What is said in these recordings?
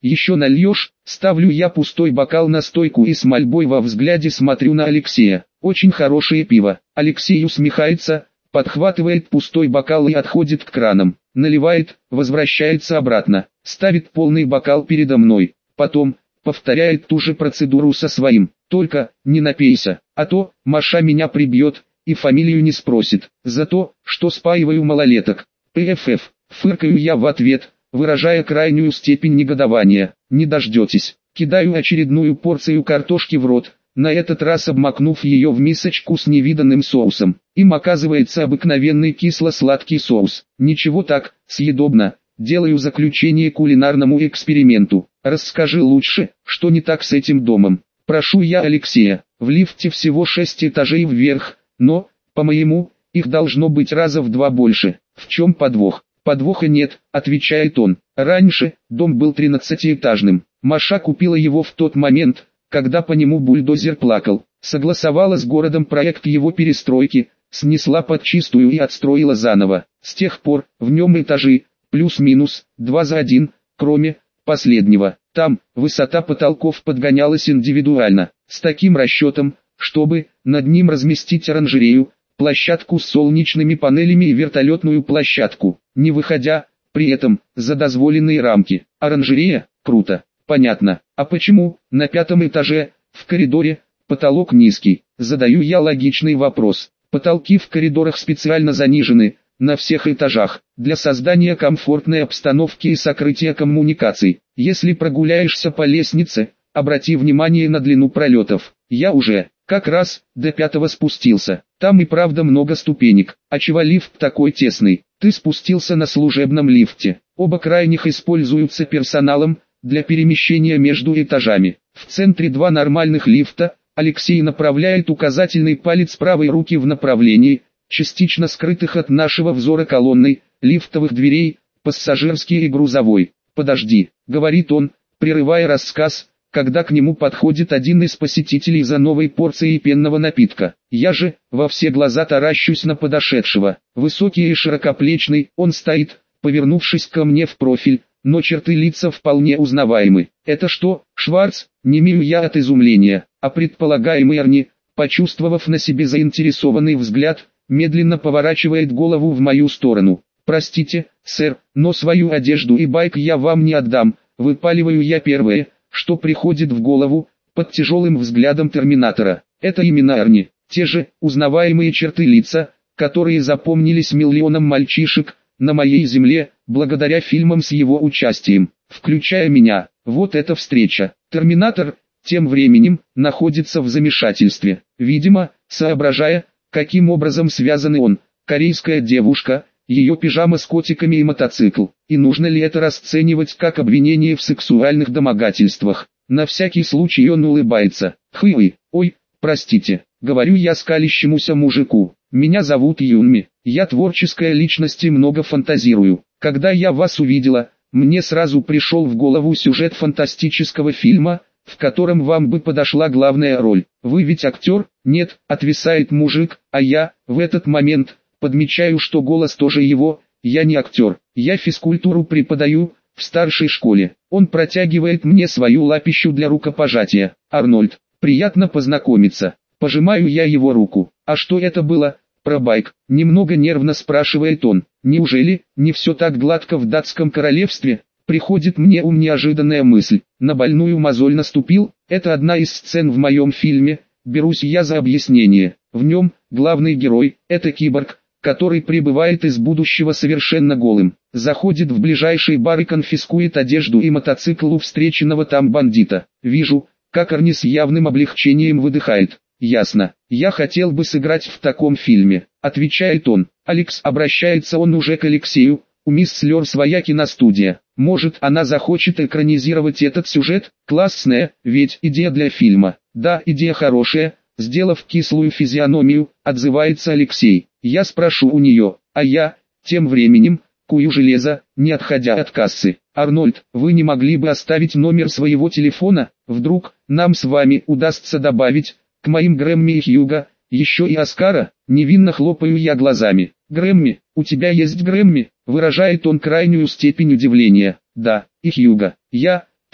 Еще нальешь? Ставлю я пустой бокал на стойку и с мольбой во взгляде смотрю на Алексея. Очень хорошее пиво. Алексей усмехается, подхватывает пустой бокал и отходит к кранам. Наливает, возвращается обратно, ставит полный бокал передо мной. Потом повторяет ту же процедуру со своим. Только не напейся, а то Маша меня прибьет и фамилию не спросит. За то, что спаиваю малолеток. ПФФ. Фыркаю я в ответ, выражая крайнюю степень негодования. Не дождетесь. Кидаю очередную порцию картошки в рот, на этот раз обмакнув ее в мисочку с невиданным соусом. Им оказывается обыкновенный кисло-сладкий соус. Ничего так, съедобно. Делаю заключение кулинарному эксперименту. Расскажи лучше, что не так с этим домом. Прошу я Алексея. В лифте всего 6 этажей вверх, но, по-моему, их должно быть раза в 2 больше. В чем подвох? Подвоха нет, отвечает он. Раньше дом был 13-этажным. Маша купила его в тот момент, когда по нему бульдозер плакал. Согласовала с городом проект его перестройки, снесла подчистую и отстроила заново. С тех пор в нем этажи, плюс-минус, 2 за 1, кроме последнего. Там высота потолков подгонялась индивидуально, с таким расчетом, чтобы над ним разместить оранжерею, площадку с солнечными панелями и вертолетную площадку, не выходя, при этом, за дозволенные рамки. Оранжерея? Круто. Понятно. А почему, на 5-м этаже, в коридоре, потолок низкий? Задаю я логичный вопрос. Потолки в коридорах специально занижены, на всех этажах, для создания комфортной обстановки и сокрытия коммуникаций. Если прогуляешься по лестнице, обрати внимание на длину пролетов. Я уже, как раз, до 5-го спустился. Там и правда много ступенек. А чего лифт такой тесный? Ты спустился на служебном лифте. Оба крайних используются персоналом для перемещения между этажами. В центре 2 нормальных лифта. Алексей направляет указательный палец правой руки в направлении, частично скрытых от нашего взора колонной, лифтовых дверей, пассажирский и грузовой. «Подожди», — говорит он, прерывая рассказ, когда к нему подходит один из посетителей за новой порцией пенного напитка. Я же, во все глаза таращусь на подошедшего. Высокий и широкоплечный, он стоит, повернувшись ко мне в профиль, но черты лица вполне узнаваемы. «Это что, Шварц?» — немею я от изумления, а предполагаемый Арни, почувствовав на себе заинтересованный взгляд, медленно поворачивает голову в мою сторону. «Простите, сэр, но свою одежду и байк я вам не отдам», — выпаливаю я первое, что приходит в голову, под тяжелым взглядом терминатора. Это именно Арни, те же узнаваемые черты лица, которые запомнились миллионам мальчишек на моей земле, благодаря фильмам с его участием, включая меня. Вот эта встреча. Терминатор, тем временем, находится в замешательстве, видимо, соображая, каким образом связаны он, корейская девушка, ее пижама с котиками и мотоцикл, и нужно ли это расценивать как обвинение в сексуальных домогательствах. На всякий случай он улыбается. Ой, простите, говорю я скалящемуся мужику, меня зовут Юнми, я творческая личность и много фантазирую. Когда я вас увидела, мне сразу пришел в голову сюжет фантастического фильма, в котором вам бы подошла главная роль. Вы ведь актер? Нет, отвисает мужик, а я, в этот момент, подмечаю, что голос тоже его. Я не актер, я физкультуру преподаю, в старшей школе. Он протягивает мне свою лапищу для рукопожатия. Арнольд, приятно познакомиться. Пожимаю я его руку. А что это было? Про байк. Немного нервно спрашивает он. Неужели не все так гладко в датском королевстве? Приходит мне неожиданная мысль. На больную мозоль наступил. Это одна из сцен в моем фильме. Берусь я за объяснение. В нем главный герой – это киборг, который прибывает из будущего совершенно голым. Заходит в ближайший бар и конфискует одежду и мотоцикл у встреченного там бандита. Вижу, как Арни с явным облегчением выдыхает. Ясно, я хотел бы сыграть в таком фильме, отвечает он. Алекс, обращается он уже к Алексею, у мисс Слёр своя киностудия. Может, она захочет экранизировать этот сюжет? Классная, ведь идея для фильма. Да, идея хорошая, сделав кислую физиономию, отзывается Алексей. Я спрошу у нее, а я, тем временем, кую железо, не отходя от кассы. Арнольд, вы не могли бы оставить номер своего телефона? Вдруг, нам с вами удастся добавить, к моим Грэмми и Хьюго, еще и Оскара? Невинно хлопаю я глазами. Грэмми, у тебя есть Грэмми? Выражает он крайнюю степень удивления. Да, и Хьюго. Я,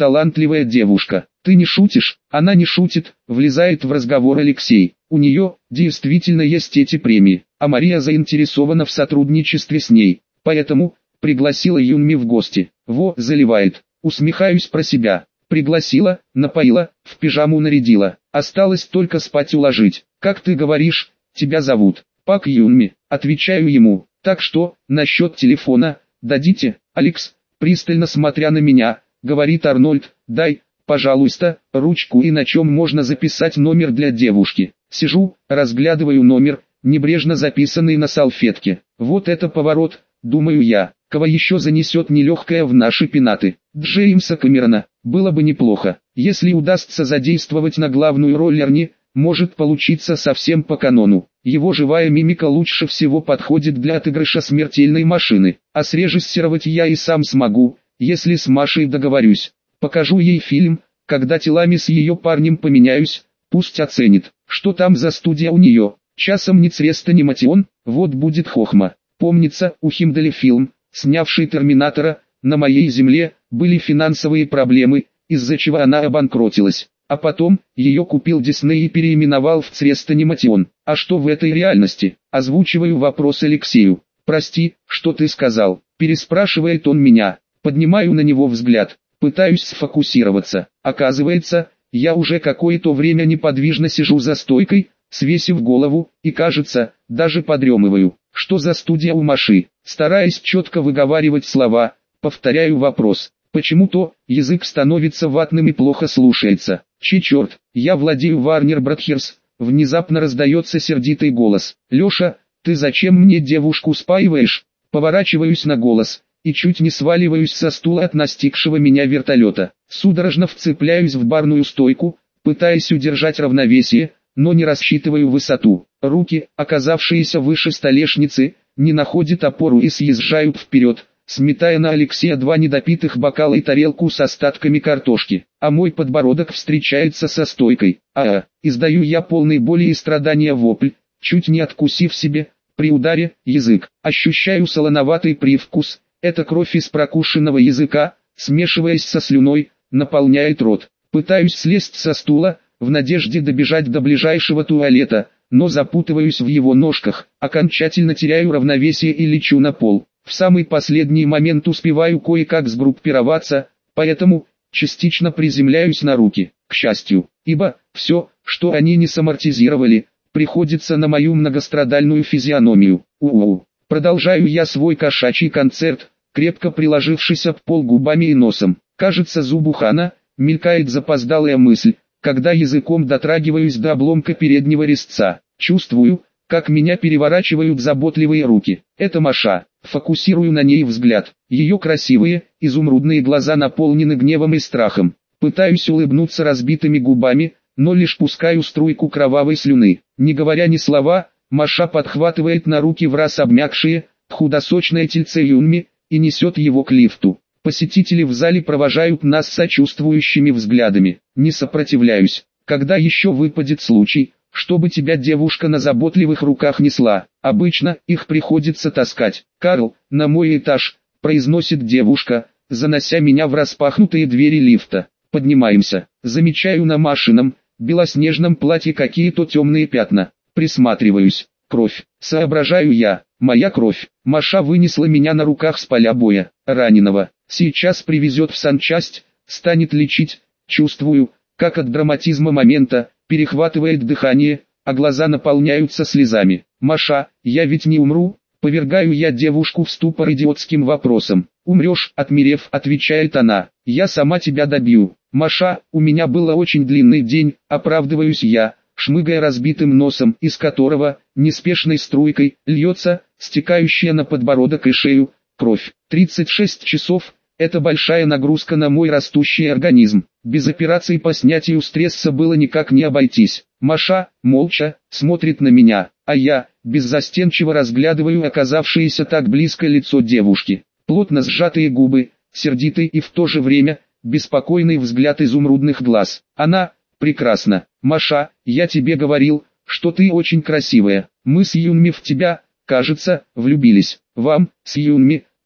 талантливая девушка. Ты не шутишь? Она не шутит, влезает в разговор Алексей. У нее, действительно есть эти премии, а Мария заинтересована в сотрудничестве с ней. Поэтому, пригласила Юнми в гости. Во, заливает. Усмехаюсь про себя. Пригласила, напоила, в пижаму нарядила. Осталось только спать уложить. Как ты говоришь, тебя зовут? Пак Юнми. Отвечаю ему. Так что, насчет телефона, дадите? Алекс, пристально смотря на меня, говорит Арнольд, дай, пожалуйста, ручку и на чем можно записать номер для девушки. Сижу, разглядываю номер, небрежно записанный на салфетке. Вот это поворот, думаю я. Кого еще занесет нелегкое в наши пенаты? Джеймса Кэмерона. Было бы неплохо. Если удастся задействовать на главную роль Эрни, может получиться совсем по канону. Его живая мимика лучше всего подходит для отыгрыша смертельной машины. А срежиссировать я и сам смогу, если с Машей договорюсь. Покажу ей фильм, когда телами с ее парнем поменяюсь, пусть оценит, что там за студия у нее. Часом ни Цреста ни Матион, вот будет хохма. Помнится, у Химдали фильм, снявший «Терминатора», на моей земле, были финансовые проблемы, из-за чего она обанкротилась. А потом, ее купил Дисней и переименовал в «Црестаниматион». А что в этой реальности? Озвучиваю вопрос Алексею. «Прости, что ты сказал?» Переспрашивает он меня. Поднимаю на него взгляд. Пытаюсь сфокусироваться. Оказывается, я уже какое-то время неподвижно сижу за стойкой, свесив голову, и кажется, даже подремываю. Что за студия у Маши? Стараясь четко выговаривать слова, повторяю вопрос. Почему-то язык становится ватным и плохо слушается. Чей черт, я владею Warner Brothers, внезапно раздается сердитый голос. Леша, ты зачем мне девушку спаиваешь? Поворачиваюсь на голос, и чуть не сваливаюсь со стула от настигшего меня вертолета. Судорожно вцепляюсь в барную стойку, пытаясь удержать равновесие, но не рассчитываю высоту. Руки, оказавшиеся выше столешницы, не находят опору и съезжают вперед, сметая на Алексея 2 недопитых бокала и тарелку с остатками картошки, а мой подбородок встречается со стойкой. Издаю я полный боли и страдания вопль, чуть не откусив себе, при ударе, язык. Ощущаю солоноватый привкус, это кровь из прокушенного языка, смешиваясь со слюной, наполняет рот. Пытаюсь слезть со стула, в надежде добежать до ближайшего туалета, но запутываюсь в его ножках, окончательно теряю равновесие и лечу на пол. В самый последний момент успеваю кое-как сгруппироваться, поэтому частично приземляюсь на руки, к счастью, ибо все, что они не самортизировали, приходится на мою многострадальную физиономию. Продолжаю я свой кошачий концерт, крепко приложившись об пол губами и носом. Кажется, Зубухана, мелькает запоздалая мысль, когда языком дотрагиваюсь до обломка переднего резца. Чувствую, как меня переворачивают заботливые руки. Это Маша. Фокусирую на ней взгляд. Ее красивые, изумрудные глаза наполнены гневом и страхом. Пытаюсь улыбнуться разбитыми губами, но лишь пускаю струйку кровавой слюны. Не говоря ни слова, Маша подхватывает на руки враз обмякшие, худосочное тельце Юнми, и несет его к лифту. Посетители в зале провожают нас сочувствующими взглядами. Не сопротивляюсь. Когда еще выпадет случай, чтобы тебя девушка на заботливых руках несла? Обычно их приходится таскать. «Карл, на мой этаж», — произносит девушка, занося меня в распахнутые двери лифта. Поднимаемся. Замечаю на Машином, белоснежном платье какие-то темные пятна. Присматриваюсь. Кровь. Соображаю я. Моя кровь. Маша вынесла меня на руках с поля боя. Раненого. Сейчас привезет в санчасть, станет лечить. Чувствую, как от драматизма момента перехватывает дыхание, а глаза наполняются слезами. «Маша, я ведь не умру?» Повергаю я девушку в ступор идиотским вопросом. «Умрешь, отмерев», — отвечает она. «Я сама тебя добью». «Маша, у меня был очень длинный день», — оправдываюсь я, шмыгая разбитым носом, из которого, неспешной струйкой, льется, стекающая на подбородок и шею, кровь. 36 часов — это большая нагрузка на мой растущий организм. Без операции по снятию стресса было никак не обойтись. Маша, молча, смотрит на меня, а я, беззастенчиво разглядываю оказавшееся так близко лицо девушки. Плотно сжатые губы, сердитый и в то же время, беспокойный взгляд изумрудных глаз. Она, прекрасна. «Маша, я тебе говорил, что ты очень красивая. Мы с Юнми в тебя, кажется, влюбились. Вам, с Юнми,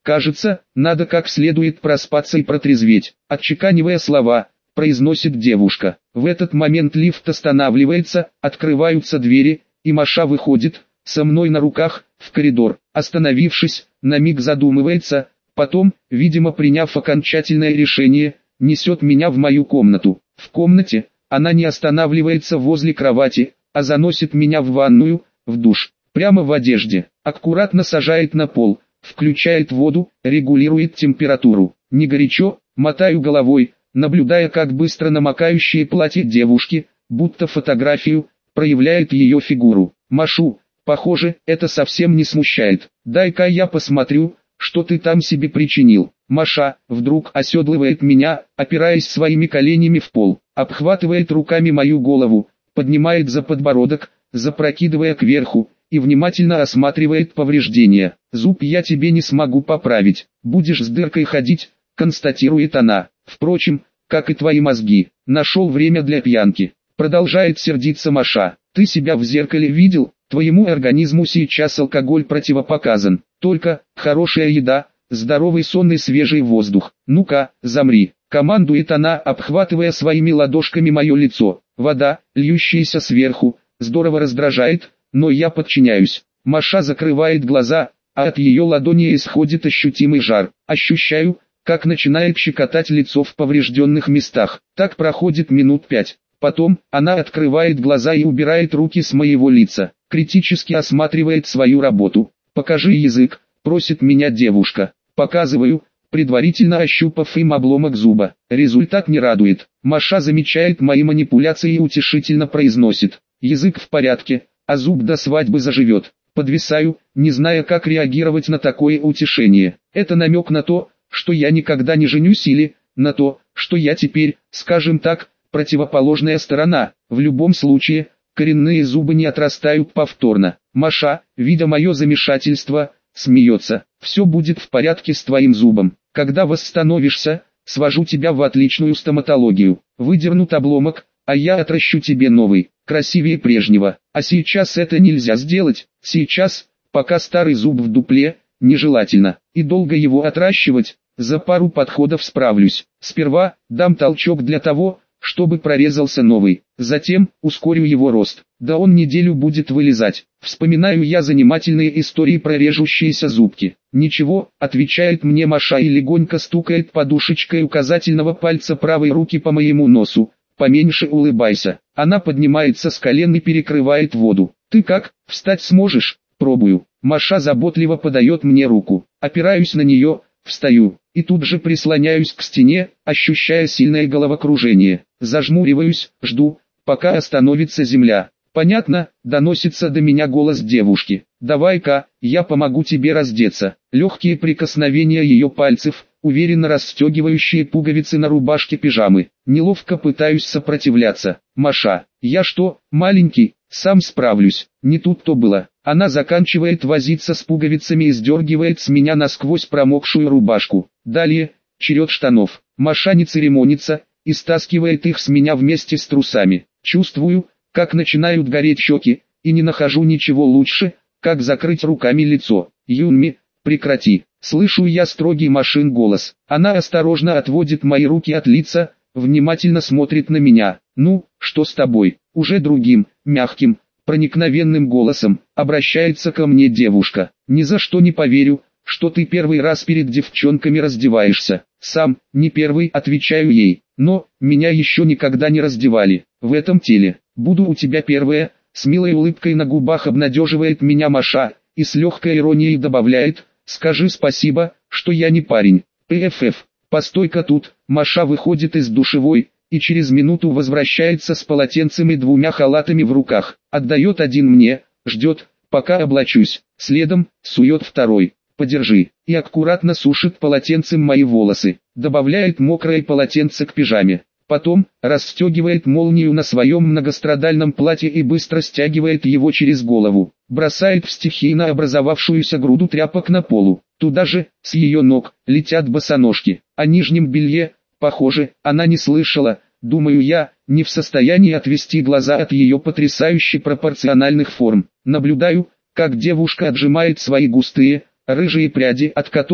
Кажется, надо как следует проспаться и протрезветь. Отчеканивая слова, произносит девушка. В этот момент лифт останавливается, открываются двери, и Маша выходит, со мной на руках, в коридор. Остановившись, на миг задумывается, потом, видимо приняв окончательное решение, несет меня в мою комнату. В комнате, она не останавливается возле кровати, а заносит меня в ванную, в душ, прямо в одежде. Аккуратно сажает на пол, включает воду, регулирует температуру. Не горячо, мотаю головой, наблюдая как быстро намокающее платье девушки, будто фотографию, проявляет ее фигуру. Машу, похоже, это совсем не смущает. Дай-ка я посмотрю, что ты там себе причинил. Маша, вдруг оседлывает меня, опираясь своими коленями в пол, обхватывает руками мою голову, поднимает за подбородок, запрокидывая кверху, и внимательно осматривает повреждения. Зуб я тебе не смогу поправить, будешь с дыркой ходить, констатирует она. Впрочем, как и твои мозги, нашел время для пьянки. Продолжает сердиться Маша. Ты себя в зеркале видел? Твоему организму сейчас алкоголь противопоказан. Только хорошая еда, здоровый сон и свежий воздух. Ну-ка, замри. Командует она, обхватывая своими ладошками мое лицо. Вода, льющаяся сверху, здорово раздражает, но я подчиняюсь. Маша закрывает глаза, а от ее ладони исходит ощутимый жар. Ощущаю, как начинает щекотать лицо в поврежденных местах. Так проходит минут 5. Потом, она открывает глаза и убирает руки с моего лица. Критически осматривает свою работу. «Покажи язык», просит меня девушка. Показываю, предварительно ощупав им обломок зуба. Результат не радует. Маша замечает мои манипуляции и утешительно произносит: «Язык в порядке, а зуб до свадьбы заживет». Подвисаю, не зная как реагировать на такое утешение. Это намек на то, что я никогда не женюсь, или на то, что я теперь, скажем так, противоположная сторона. В любом случае, коренные зубы не отрастают повторно. Маша, видя мое замешательство, смеется. «Все будет в порядке с твоим зубом. Когда восстановишься, свожу тебя в отличную стоматологию. Выдернут обломок, а я отращу тебе новый, красивее прежнего. А сейчас это нельзя сделать. Сейчас, пока старый зуб в дупле, нежелательно. И долго его отращивать, за пару подходов справлюсь. Сперва дам толчок для того, чтобы прорезался новый. Затем ускорю его рост. Да он неделю будет вылезать». Вспоминаю я занимательные истории про режущиеся зубки. «Ничего», отвечает мне Маша и легонько стукает подушечкой указательного пальца правой руки по моему носу. «Поменьше улыбайся». Она поднимается с колен и перекрывает воду. «Ты как, встать сможешь?» «Пробую». Маша заботливо подает мне руку. Опираюсь на нее, встаю, и тут же прислоняюсь к стене, ощущая сильное головокружение. Зажмуриваюсь, жду, пока остановится земля. «Понятно», доносится до меня голос девушки. «Давай-ка, я помогу тебе раздеться». Легкие прикосновения ее пальцев, уверенно расстегивающие пуговицы на рубашке пижамы. Неловко пытаюсь сопротивляться. «Маша, я что, маленький, сам справлюсь». Не тут-то было. Она заканчивает возиться с пуговицами и сдергивает с меня насквозь промокшую рубашку. Далее, черед штанов. Маша не церемонится и стаскивает их с меня вместе с трусами. Чувствую, как начинают гореть щеки, и не нахожу ничего лучше, как закрыть руками лицо. «Юнми, прекрати». Слышу я строгий Машин голос. Она осторожно отводит мои руки от лица, внимательно смотрит на меня. «Ну, что с тобой?» Уже другим, мягким, проникновенным голосом обращается ко мне девушка. «Ни за что не поверю, что ты первый раз перед девчонками раздеваешься». «Сам, не первый», отвечаю ей. «Но, меня еще никогда не раздевали. В этом теле. Буду у тебя первая», с милой улыбкой на губах обнадеживает меня Маша, и с легкой иронией добавляет: «Скажи спасибо, что я не парень». «ПФФ, постой-ка тут». Маша выходит из душевой, и через минуту возвращается с полотенцем и 2 халатами в руках. Отдает один мне, ждет, пока облачусь. Следом, сует второй. «Подержи», и аккуратно сушит полотенцем мои волосы. Добавляет мокрое полотенце к пижаме. Потом, расстегивает молнию на своем многострадальном платье и быстро стягивает его через голову. Бросает в стихийно образовавшуюся груду тряпок на полу. Туда же, с ее ног, летят босоножки. О нижнем белье, похоже, она не слышала, думаю я, не в состоянии отвести глаза от ее потрясающе пропорциональных форм. Наблюдаю, как девушка отжимает свои густые, рыжие пряди, от которых,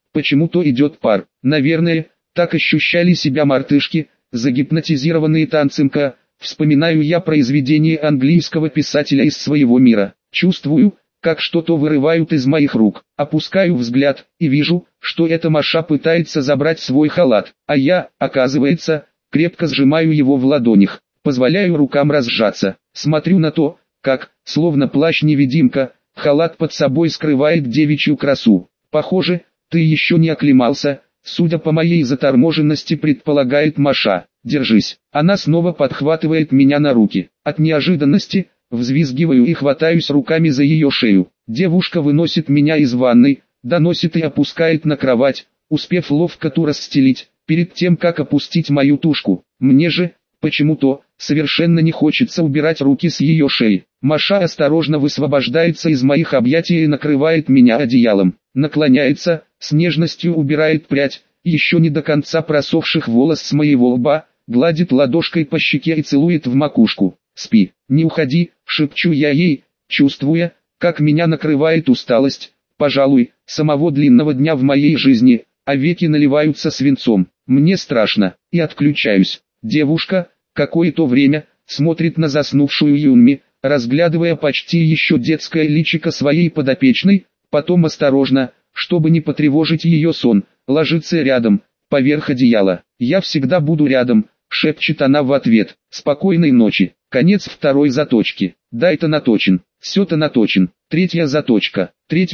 почему-то идет пар. Наверное, так ощущали себя мартышки, загипнотизированные танцем К. Вспоминаю я произведение английского писателя из своего мира. Чувствую, как что-то вырывают из моих рук. Опускаю взгляд и вижу, что эта Маша пытается забрать свой халат, а я, оказывается, крепко сжимаю его в ладонях. Позволяю рукам разжаться. Смотрю на то, как, словно плащ-невидимка, халат под собой скрывает девичью красу. Похоже, ты еще не оклемался, судя по моей заторможенности, предполагает Маша. Держись. Она снова подхватывает меня на руки. От неожиданности взвизгиваю и хватаюсь руками за ее шею. Девушка выносит меня из ванной, доносит и опускает на кровать, успев ловко ту расстелить, перед тем как опустить мою тушку. Мне же, почему-то, совершенно не хочется убирать руки с ее шеи. Маша осторожно высвобождается из моих объятий и накрывает меня одеялом. Наклоняется, с нежностью убирает прядь, еще не до конца просохших волос с моего лба, гладит ладошкой по щеке и целует в макушку. «Спи, не уходи», — шепчу я ей, чувствуя, как меня накрывает усталость, пожалуй, самого длинного дня в моей жизни, а веки наливаются свинцом. Мне страшно, и отключаюсь. Девушка, какое-то время, смотрит на заснувшую Юнми, разглядывая почти еще детское личико своей подопечной, потом осторожно, чтобы не потревожить ее сон, ложится рядом, поверх одеяла. «Я всегда буду рядом», — шепчет она в ответ. «Спокойной ночи». Конец второй заточки. Дай-то наточен, все-то наточен. Третья заточка.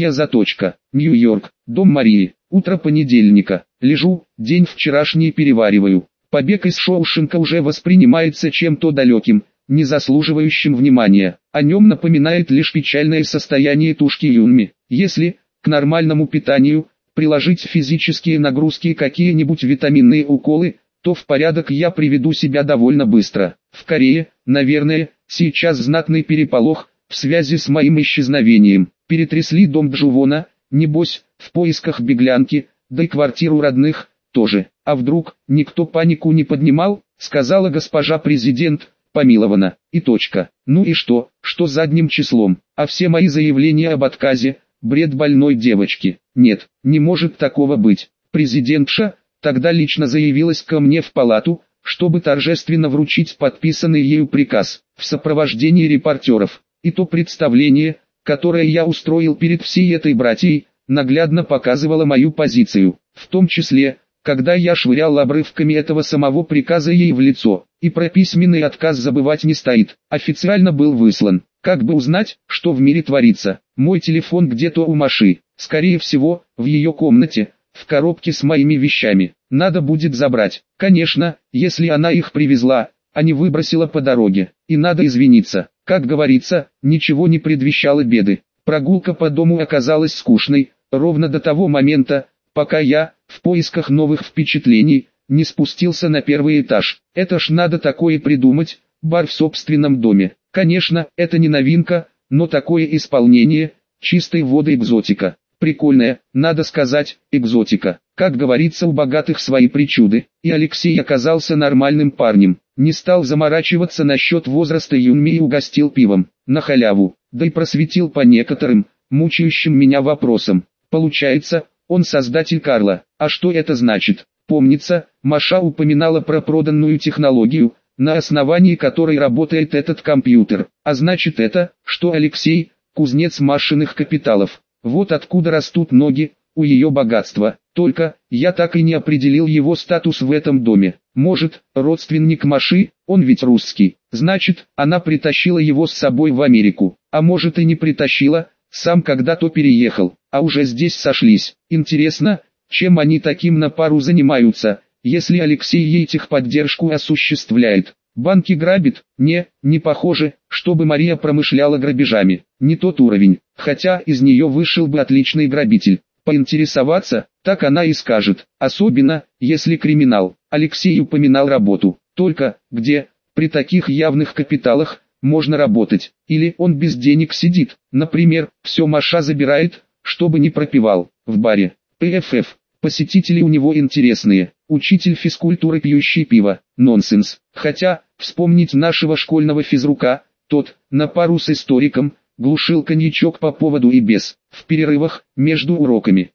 Нью-Йорк, дом Марии. Утро понедельника. Лежу, день вчерашний перевариваю. Побег из Шоушенка уже воспринимается чем-то далеким, не заслуживающим внимания. О нем напоминает лишь печальное состояние тушки Юнми. Если к нормальному питанию приложить физические нагрузки и какие-нибудь витаминные уколы, то в порядок я приведу себя довольно быстро. В Корее, наверное, сейчас знатный переполох в связи с моим исчезновением. Перетрясли дом Джувона, небось, в поисках беглянки, да и квартиру родных тоже. А вдруг никто панику не поднимал, сказала госпожа президент, помилована, и точка. Ну и что задним числом? А все мои заявления об отказе – бред больной девочки. Нет, не может такого быть. Президентша тогда лично заявилась ко мне в палату, чтобы торжественно вручить подписанный ею приказ, в сопровождении репортеров. И то представление, которое я устроил перед всей этой братьей, наглядно показывало мою позицию, в том числе, когда я швырял обрывками этого самого приказа ей в лицо. И про письменный отказ забывать не стоит. Официально был выслан. Как бы узнать, что в мире творится? Мой телефон где-то у Маши, скорее всего, в ее комнате, в коробке с моими вещами. Надо будет забрать. Конечно, если она их привезла, а не выбросила по дороге. И надо извиниться. Как говорится, ничего не предвещало беды. Прогулка по дому оказалась скучной, ровно до того момента, пока я, в поисках новых впечатлений, не спустился на первый этаж. Это ж надо такое придумать, бар в собственном доме. Конечно, это не новинка, но такое исполнение, чистой воды экзотика. Прикольная, надо сказать, экзотика. Как говорится, у богатых свои причуды. И Алексей оказался нормальным парнем. Не стал заморачиваться насчет возраста Юнми и угостил пивом, на халяву. Да и просветил по некоторым, мучающим меня вопросам. Получается, он создатель Карла. А что это значит? Помнится, Маша упоминала про проданную технологию, на основании которой работает этот компьютер. А значит это, что Алексей – кузнец Машиных капиталов. Вот откуда растут ноги у ее богатства. Только, я так и не определил его статус в этом доме. Может, родственник Маши, он ведь русский. Значит, она притащила его с собой в Америку. А может и не притащила, сам когда-то переехал, а уже здесь сошлись. Интересно, чем они таким на пару занимаются, если Алексей ей техподдержку осуществляет? Банки грабит? Не похоже, чтобы Мария промышляла грабежами. Не тот уровень, хотя из нее вышел бы отличный грабитель. Поинтересоваться, так она и скажет, особенно, если криминал. Алексей упоминал работу. Только, где, при таких явных капиталах, можно работать? Или он без денег сидит, например, все Маша забирает, чтобы не пропивал, в баре. ПФФ. Посетители у него интересные. Учитель физкультуры, пьющий пиво. Нонсенс. Хотя, вспомнить нашего школьного физрука, тот, на пару с историком, глушил коньячок по поводу и без, в перерывах, между уроками.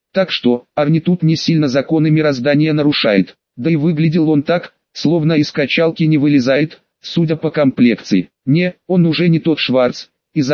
Так что, Арни тут не сильно законы мироздания нарушает. Да и выглядел он так, словно из качалки не вылезает, судя по комплекции. Не, он уже не тот Шварц, из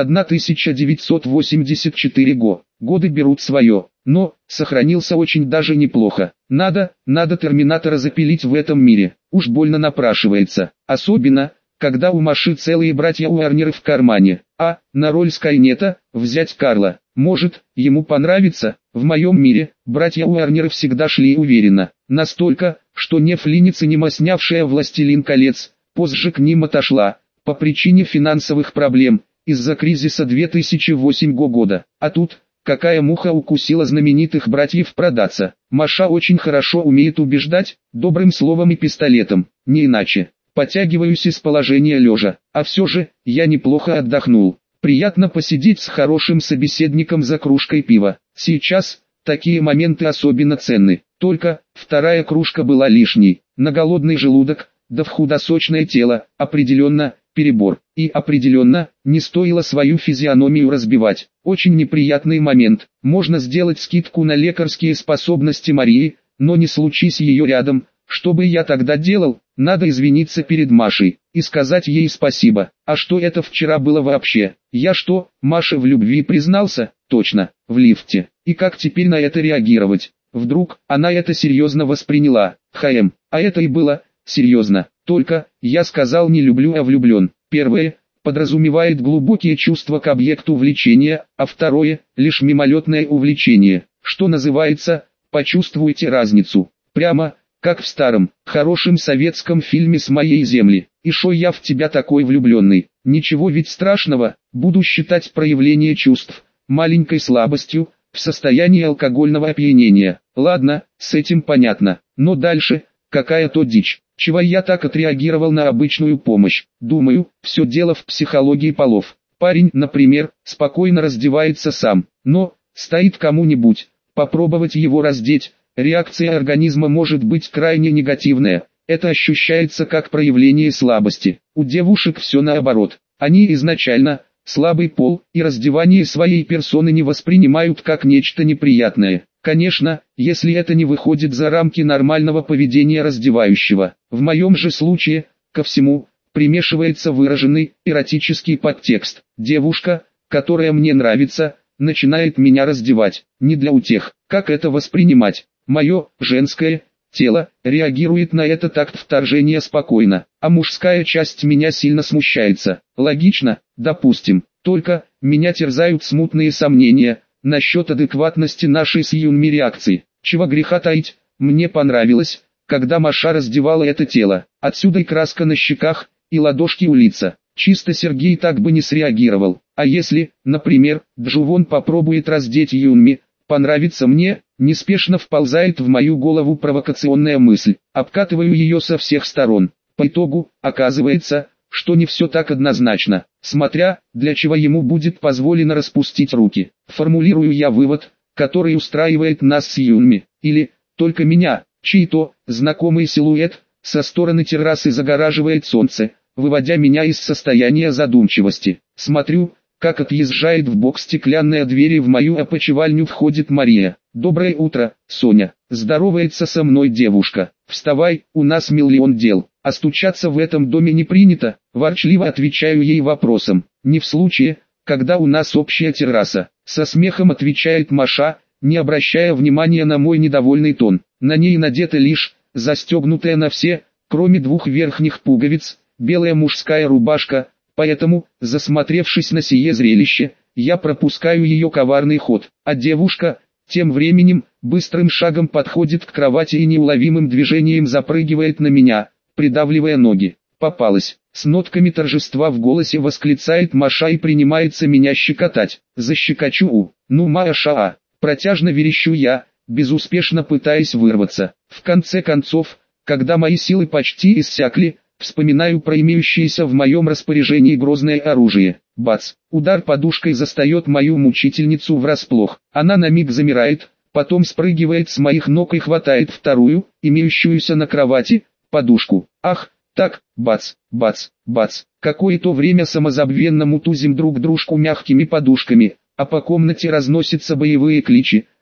1984 годы берут свое, но, сохранился очень даже неплохо. Надо Терминатора запилить в этом мире, уж больно напрашивается. Особенно, когда у Маши целые братья Уорнеры в кармане. А, на роль Скайнета, взять Карла. Может, ему понравится. В моем мире, братья Уорнеры всегда шли уверенно. Настолько, что нефлиница, не снявшая «Властелин колец», позже к ним отошла, по причине финансовых проблем, из-за кризиса 2008 года. А тут, какая муха укусила знаменитых братьев продаться. Маша очень хорошо умеет убеждать, добрым словом и пистолетом, не иначе. Подтягиваюсь из положения лежа, а все же, я неплохо отдохнул. Приятно посидеть с хорошим собеседником за кружкой пива. Сейчас, такие моменты особенно ценны. Только, вторая кружка была лишней. На голодный желудок, да в худосочное тело, определенно, перебор. И определенно, не стоило свою физиономию разбивать. Очень неприятный момент. Можно сделать скидку на лекарские способности Марии, но не случись ее рядом. Что бы я тогда делал? Надо извиниться перед Машей и сказать ей спасибо. А что это вчера было вообще? Я что, Маше в любви признался? Точно, в лифте. И как теперь на это реагировать? Вдруг она это серьезно восприняла? А это и было серьезно. Только, я сказал не люблю, а влюблен. Первое подразумевает глубокие чувства к объекту влечения, а второе лишь мимолетное увлечение. Что называется, почувствуйте разницу. Прямо как в старом, хорошем советском фильме «С моей земли». И шо я в тебя такой влюбленный? Ничего ведь страшного, буду считать проявление чувств маленькой слабостью, в состоянии алкогольного опьянения. Ладно, с этим понятно, но дальше, какая-то дичь. Чего я так отреагировал на обычную помощь? Думаю, все дело в психологии полов. Парень, например, спокойно раздевается сам, но, стоит кому-нибудь, попробовать его раздеть. Реакция организма может быть крайне негативная, это ощущается как проявление слабости. У девушек все наоборот, они изначально, слабый пол, и раздевание своей персоны не воспринимают как нечто неприятное. Конечно, если это не выходит за рамки нормального поведения раздевающего. В моем же случае, ко всему, примешивается выраженный, эротический подтекст. Девушка, которая мне нравится, начинает меня раздевать, не для утех. Как это воспринимать? Мое, женское, тело, реагирует на этот акт вторжения спокойно, а мужская часть меня сильно смущается. Логично, допустим, только, меня терзают смутные сомнения, насчет адекватности нашей с Юнми реакции. Чего греха таить, мне понравилось, когда Маша раздевала это тело. Отсюда и краска на щеках, и ладошки у лица. Чисто Сергей так бы не среагировал. А если, например, Джувон попробует раздеть Юнми, понравится мне, неспешно вползает в мою голову провокационная мысль. Обкатываю ее со всех сторон. По итогу, оказывается, что не все так однозначно, смотря, для чего ему будет позволено распустить руки. Формулирую я вывод, который устраивает нас с Юнми, или, только меня, чей-то, знакомый силуэт, со стороны террасы загораживает солнце, выводя меня из состояния задумчивости. Смотрю, как отъезжает в бок стеклянная дверь и в мою опочивальню входит Мария. «Доброе утро, Соня», здоровается со мной девушка. «Вставай, у нас миллион дел, а стучаться в этом доме не принято», ворчливо отвечаю ей вопросом. «Не в случае, когда у нас общая терраса», со смехом отвечает Маша, не обращая внимания на мой недовольный тон. На ней надета лишь, застегнутая на все, кроме двух верхних пуговиц, белая мужская рубашка. Поэтому, засмотревшись на сие зрелище, я пропускаю ее коварный ход, а девушка, тем временем, быстрым шагом подходит к кровати и неуловимым движением запрыгивает на меня, придавливая ноги. Попалась. С нотками торжества в голосе восклицает Маша и принимается меня щекотать. Защекочу. Ну Маша, протяжно верещу я, безуспешно пытаясь вырваться. В конце концов, когда мои силы почти иссякли, вспоминаю про имеющееся в моем распоряжении грозное оружие. Бац! Удар подушкой застает мою мучительницу врасплох. Она на миг замирает, потом спрыгивает с моих ног и хватает вторую, имеющуюся на кровати, подушку. Ах, так, бац, бац, бац. Какое-то время самозабвенно мутузим друг дружку мягкими подушками, а по комнате разносятся боевые кличи.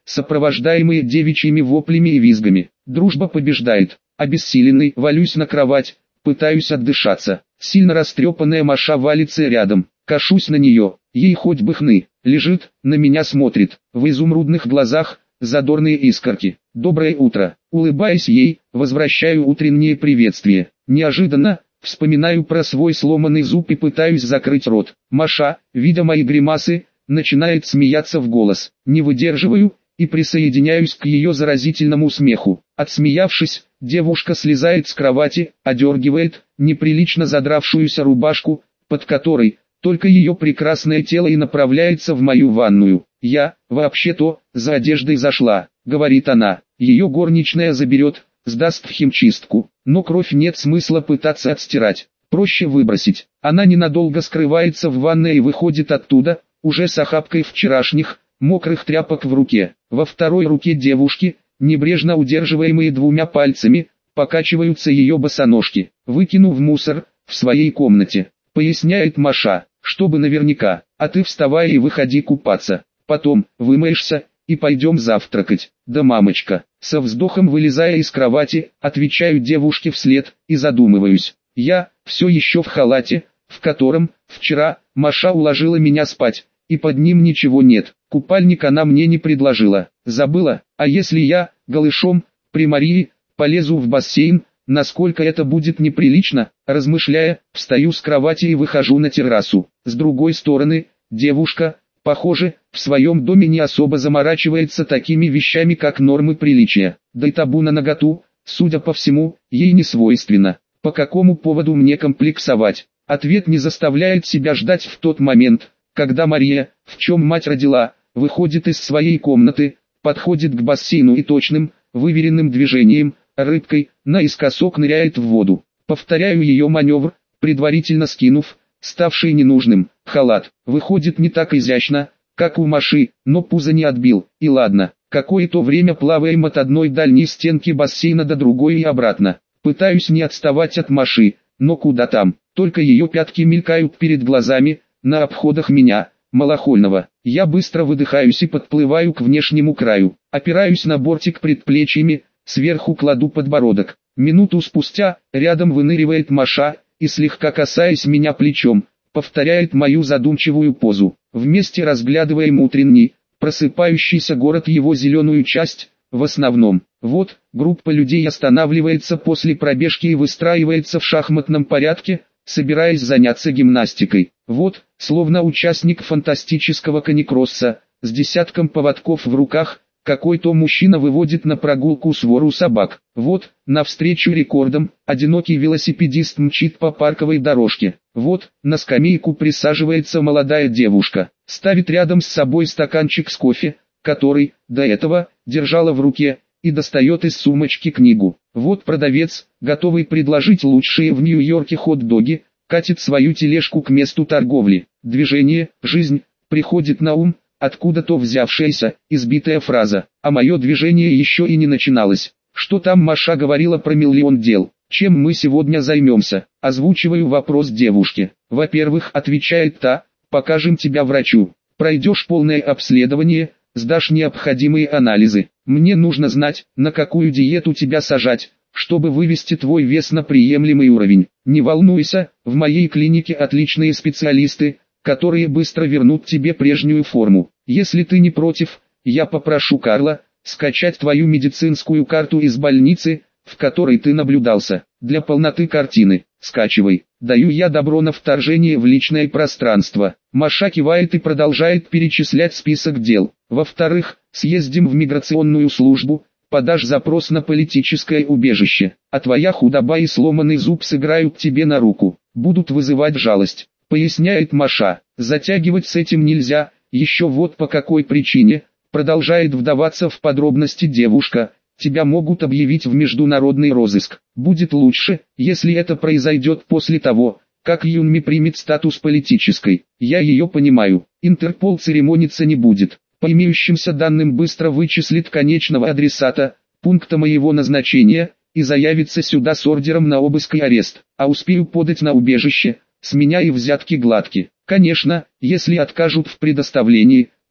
сопровождаемые девичьими воплями и визгами. Дружба побеждает. Обессиленный, валюсь на кровать, пытаюсь отдышаться. Сильно растрепанная Маша валится рядом. Кашусь на нее, ей хоть бы хны. Лежит, на меня смотрит. В изумрудных глазах задорные искорки. «Доброе утро». Улыбаясь ей, возвращаю утреннее приветствие. Неожиданно вспоминаю про свой сломанный зуб и пытаюсь закрыть рот. Маша, видя мои гримасы, начинает смеяться в голос. Не выдерживаю и присоединяюсь к ее заразительному смеху. Отсмеявшись, девушка слезает с кровати, одергивает неприлично задравшуюся рубашку, под которой только ее прекрасное тело и направляется в мою ванную. «Я, вообще-то, за одеждой зашла», — говорит она. «Ее горничная заберет, сдаст в химчистку, но кровь нет смысла пытаться отстирать, проще выбросить». Она ненадолго скрывается в ванной и выходит оттуда, уже с охапкой вчерашних, мокрых тряпок в руке. Во второй руке девушки, небрежно удерживаемые двумя пальцами, покачиваются ее босоножки. «Выкину в мусор, в своей комнате», — поясняет Маша, чтобы наверняка. «А ты вставай и выходи купаться. Потом вымоешься и пойдем завтракать». «Да, мамочка». Со вздохом вылезая из кровати, отвечаю девушке вслед и задумываюсь. Я все еще в халате, в котором вчера Маша уложила меня спать, и под ним ничего нет. Купальник она мне не предложила. Забыла. А если я, голышом, при Марии, полезу в бассейн, насколько это будет неприлично? Размышляя, встаю с кровати и выхожу на террасу. С другой стороны, девушка, похоже, в своем доме не особо заморачивается такими вещами, как нормы приличия. Да и табу на наготу, судя по всему, ей не свойственно. По какому поводу мне комплексовать? Ответ не заставляет себя ждать в тот момент, когда Мария, в чем мать родила, выходит из своей комнаты, подходит к бассейну и точным, выверенным движением, рыбкой, наискосок ныряет в воду. Повторяю ее маневр, предварительно скинув ставший ненужным халат. Выходит не так изящно, как у Маши, но пузо не отбил. И ладно, какое-то время плаваем от одной дальней стенки бассейна до другой и обратно. Пытаюсь не отставать от Маши, но куда там, только ее пятки мелькают перед глазами, на обходах меня, малохольного. Я быстро выдыхаюсь и подплываю к внешнему краю, опираюсь на бортик предплечьями, сверху кладу подбородок. Минуту спустя, рядом выныривает Маша, и слегка касаясь меня плечом, повторяет мою задумчивую позу. Вместе разглядываем утренний, просыпающийся город, его зеленую часть, в основном. Вот, группа людей останавливается после пробежки и выстраивается в шахматном порядке, собираясь заняться гимнастикой. Вот, словно участник фантастического каникросса, с десятком поводков в руках, какой-то мужчина выводит на прогулку свору собак. Вот, навстречу рекордам, одинокий велосипедист мчит по парковой дорожке. Вот, на скамейку присаживается молодая девушка, ставит рядом с собой стаканчик с кофе, который, до этого, держала в руке, и достает из сумочки книгу. Вот продавец, готовый предложить лучшие в Нью-Йорке хот-доги, катит свою тележку к месту торговли. Движение, жизнь, приходит на ум, откуда-то взявшаяся, избитая фраза. А мое движение еще и не начиналось. Что там Маша говорила про миллион дел? Чем мы сегодня займемся? Озвучиваю вопрос девушке. Во-первых, отвечает та, покажем тебя врачу. Пройдешь полное обследование, сдашь необходимые анализы. Мне нужно знать, на какую диету тебя сажать, чтобы вывести твой вес на приемлемый уровень. Не волнуйся, в моей клинике отличные специалисты, которые быстро вернут тебе прежнюю форму. Если ты не против, я попрошу Карла скачать твою медицинскую карту из больницы, в которой ты наблюдался. Для полноты картины, скачивай. Даю я добро на вторжение в личное пространство. Маша кивает и продолжает перечислять список дел. Во-вторых, съездим в миграционную службу, подашь запрос на политическое убежище, а твоя худоба и сломанный зуб сыграют тебе на руку, будут вызывать жалость, поясняет Маша. Затягивать с этим нельзя, еще вот по какой причине, продолжает вдаваться в подробности девушка. Тебя могут объявить в международный розыск. Будет лучше, если это произойдет после того, как Юнми примет статус политической. Я ее понимаю. Интерпол церемониться не будет. По имеющимся данным быстро вычислит конечного адресата, пункта моего назначения, и заявится сюда с ордером на обыск и арест. А успею подать на убежище, с меня и взятки гладки. Конечно, если откажут в предоставлении,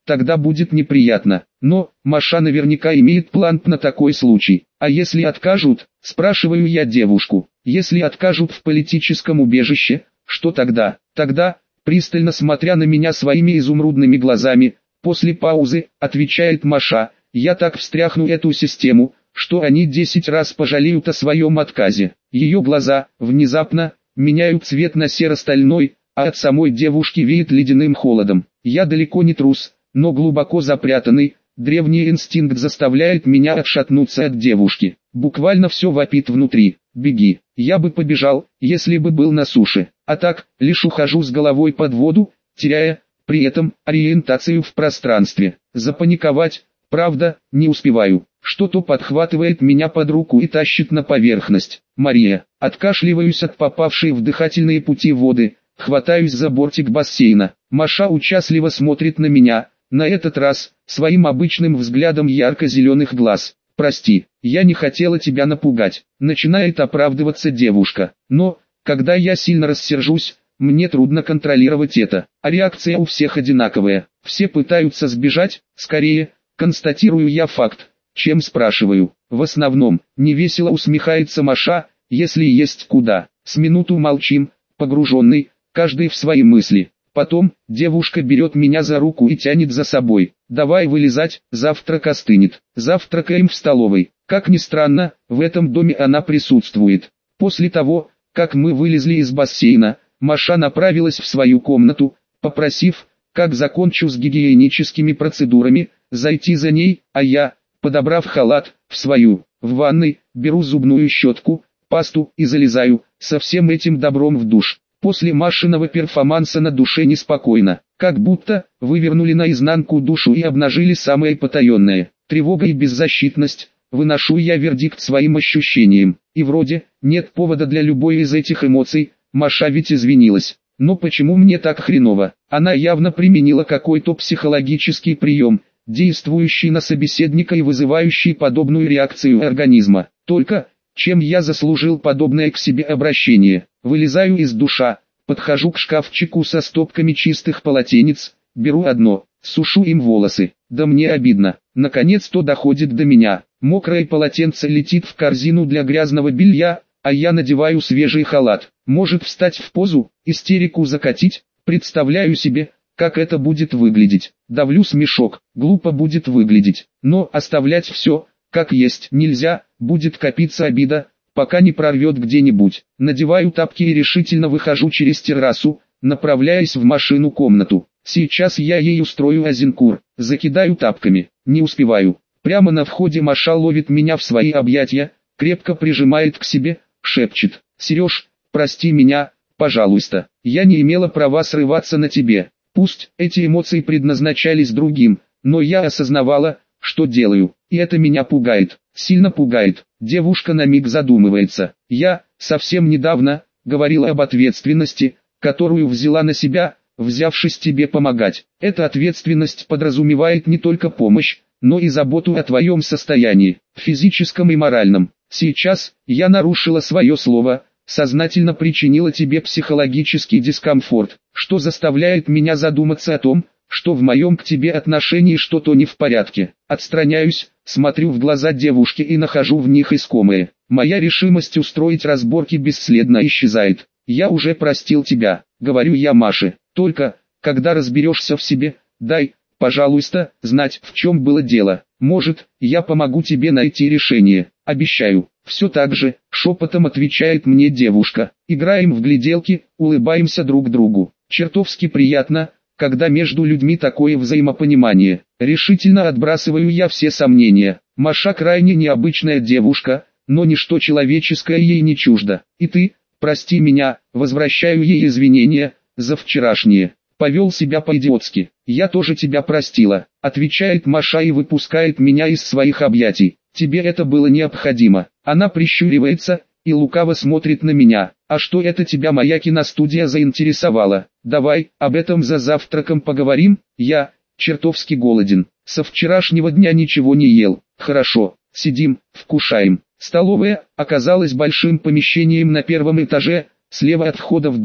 тогда будет неприятно. Но, Маша наверняка имеет план на такой случай. А если откажут, спрашиваю я девушку, если откажут в политическом убежище, что тогда? Тогда, пристально смотря на меня своими изумрудными глазами, после паузы, отвечает Маша, я так встряхну эту систему, что они 10 раз пожалеют о своем отказе. Ее глаза, внезапно, меняют цвет на серо-стальной, а от самой девушки веет ледяным холодом. Я далеко не трус, но глубоко запрятанный, древний инстинкт заставляет меня отшатнуться от девушки. Буквально все вопит внутри. Беги. Я бы побежал, если бы был на суше. А так, лишь ухожу с головой под воду, теряя, при этом, ориентацию в пространстве. Запаниковать, правда, не успеваю. Что-то подхватывает меня под руку и тащит на поверхность. Мария. Откашливаюсь от попавшей в дыхательные пути воды, хватаюсь за бортик бассейна. Маша участливо смотрит на меня, на этот раз, своим обычным взглядом ярко-зеленых глаз. «Прости, я не хотела тебя напугать», — начинает оправдываться девушка. Но, когда я сильно рассержусь, мне трудно контролировать это, а реакция у всех одинаковая. Все пытаются сбежать, скорее, констатирую я факт, чем спрашиваю. В основном, невесело усмехается Маша, если есть куда. С минуту молчим, погруженный, каждый в свои мысли. Потом, девушка берет меня за руку и тянет за собой. «Давай вылезать, завтрак остынет». Завтракаем в столовой. Как ни странно, в этом доме она присутствует. После того, как мы вылезли из бассейна, Маша направилась в свою комнату, попросив, как закончу с гигиеническими процедурами, зайти за ней, а я, подобрав халат, в свою. В ванной, беру зубную щетку, пасту и залезаю, со всем этим добром в душ. После Машиного перформанса на душе неспокойно, как будто вывернули наизнанку душу и обнажили самое потаенное. Тревога и беззащитность, выношу я вердикт своим ощущениям. И вроде, нет повода для любой из этих эмоций, Маша ведь извинилась. Но почему мне так хреново? Она явно применила какой-то психологический прием, действующий на собеседника и вызывающий подобную реакцию организма. Только, чем я заслужил подобное к себе обращение? Вылезаю из душа, подхожу к шкафчику со стопками чистых полотенец, беру одно, сушу им волосы. Да мне обидно. Наконец-то доходит до меня. Мокрое полотенце летит в корзину для грязного белья, а я надеваю свежий халат. Может встать в позу, истерику закатить? Представляю себе, как это будет выглядеть. Давлю смешок, глупо будет выглядеть. Но оставлять все, как есть, нельзя, будет копиться обида, пока не прорвет где-нибудь. Надеваю тапки и решительно выхожу через террасу, направляясь в машину-комнату. Сейчас я ей устрою азинкур, закидаю тапками, не успеваю. Прямо на входе Маша ловит меня в свои объятия, крепко прижимает к себе, шепчет: «Сереж, прости меня, пожалуйста, я не имела права срываться на тебе». Пусть эти эмоции предназначались другим, но я осознавала, что делаю, и это меня пугает, сильно пугает. Девушка на миг задумывается. Я, совсем недавно, говорила об ответственности, которую взяла на себя, взявшись тебе помогать. Эта ответственность подразумевает не только помощь, но и заботу о твоем состоянии, физическом и моральном. Сейчас, я нарушила свое слово, сознательно причинила тебе психологический дискомфорт, что заставляет меня задуматься о том, что в моем к тебе отношении что-то не в порядке. Отстраняюсь, смотрю в глаза девушки и нахожу в них искомое. Моя решимость устроить разборки бесследно исчезает. Я уже простил тебя, говорю я Маше, только, когда разберешься в себе, дай, пожалуйста, знать, в чем было дело. Может, я помогу тебе найти решение, обещаю. Все так же, шепотом отвечает мне девушка. Играем в гляделки, улыбаемся друг другу. Чертовски приятно, когда между людьми такое взаимопонимание. Решительно отбрасываю я все сомнения. Маша крайне необычная девушка, но ничто человеческое ей не чуждо. И ты, прости меня, возвращаю ей извинения за вчерашнее. Повел себя по-идиотски. Я тоже тебя простила, отвечает Маша и выпускает меня из своих объятий. Тебе это было необходимо. Она прищуривается и лукаво смотрит на меня. А что это тебя моя киностудия заинтересовала? Давай, об этом за завтраком поговорим. Я, чертовски голоден. Со вчерашнего дня ничего не ел. Хорошо, сидим, вкушаем. Столовая оказалась большим помещением на первом этаже, слева от входа в дом.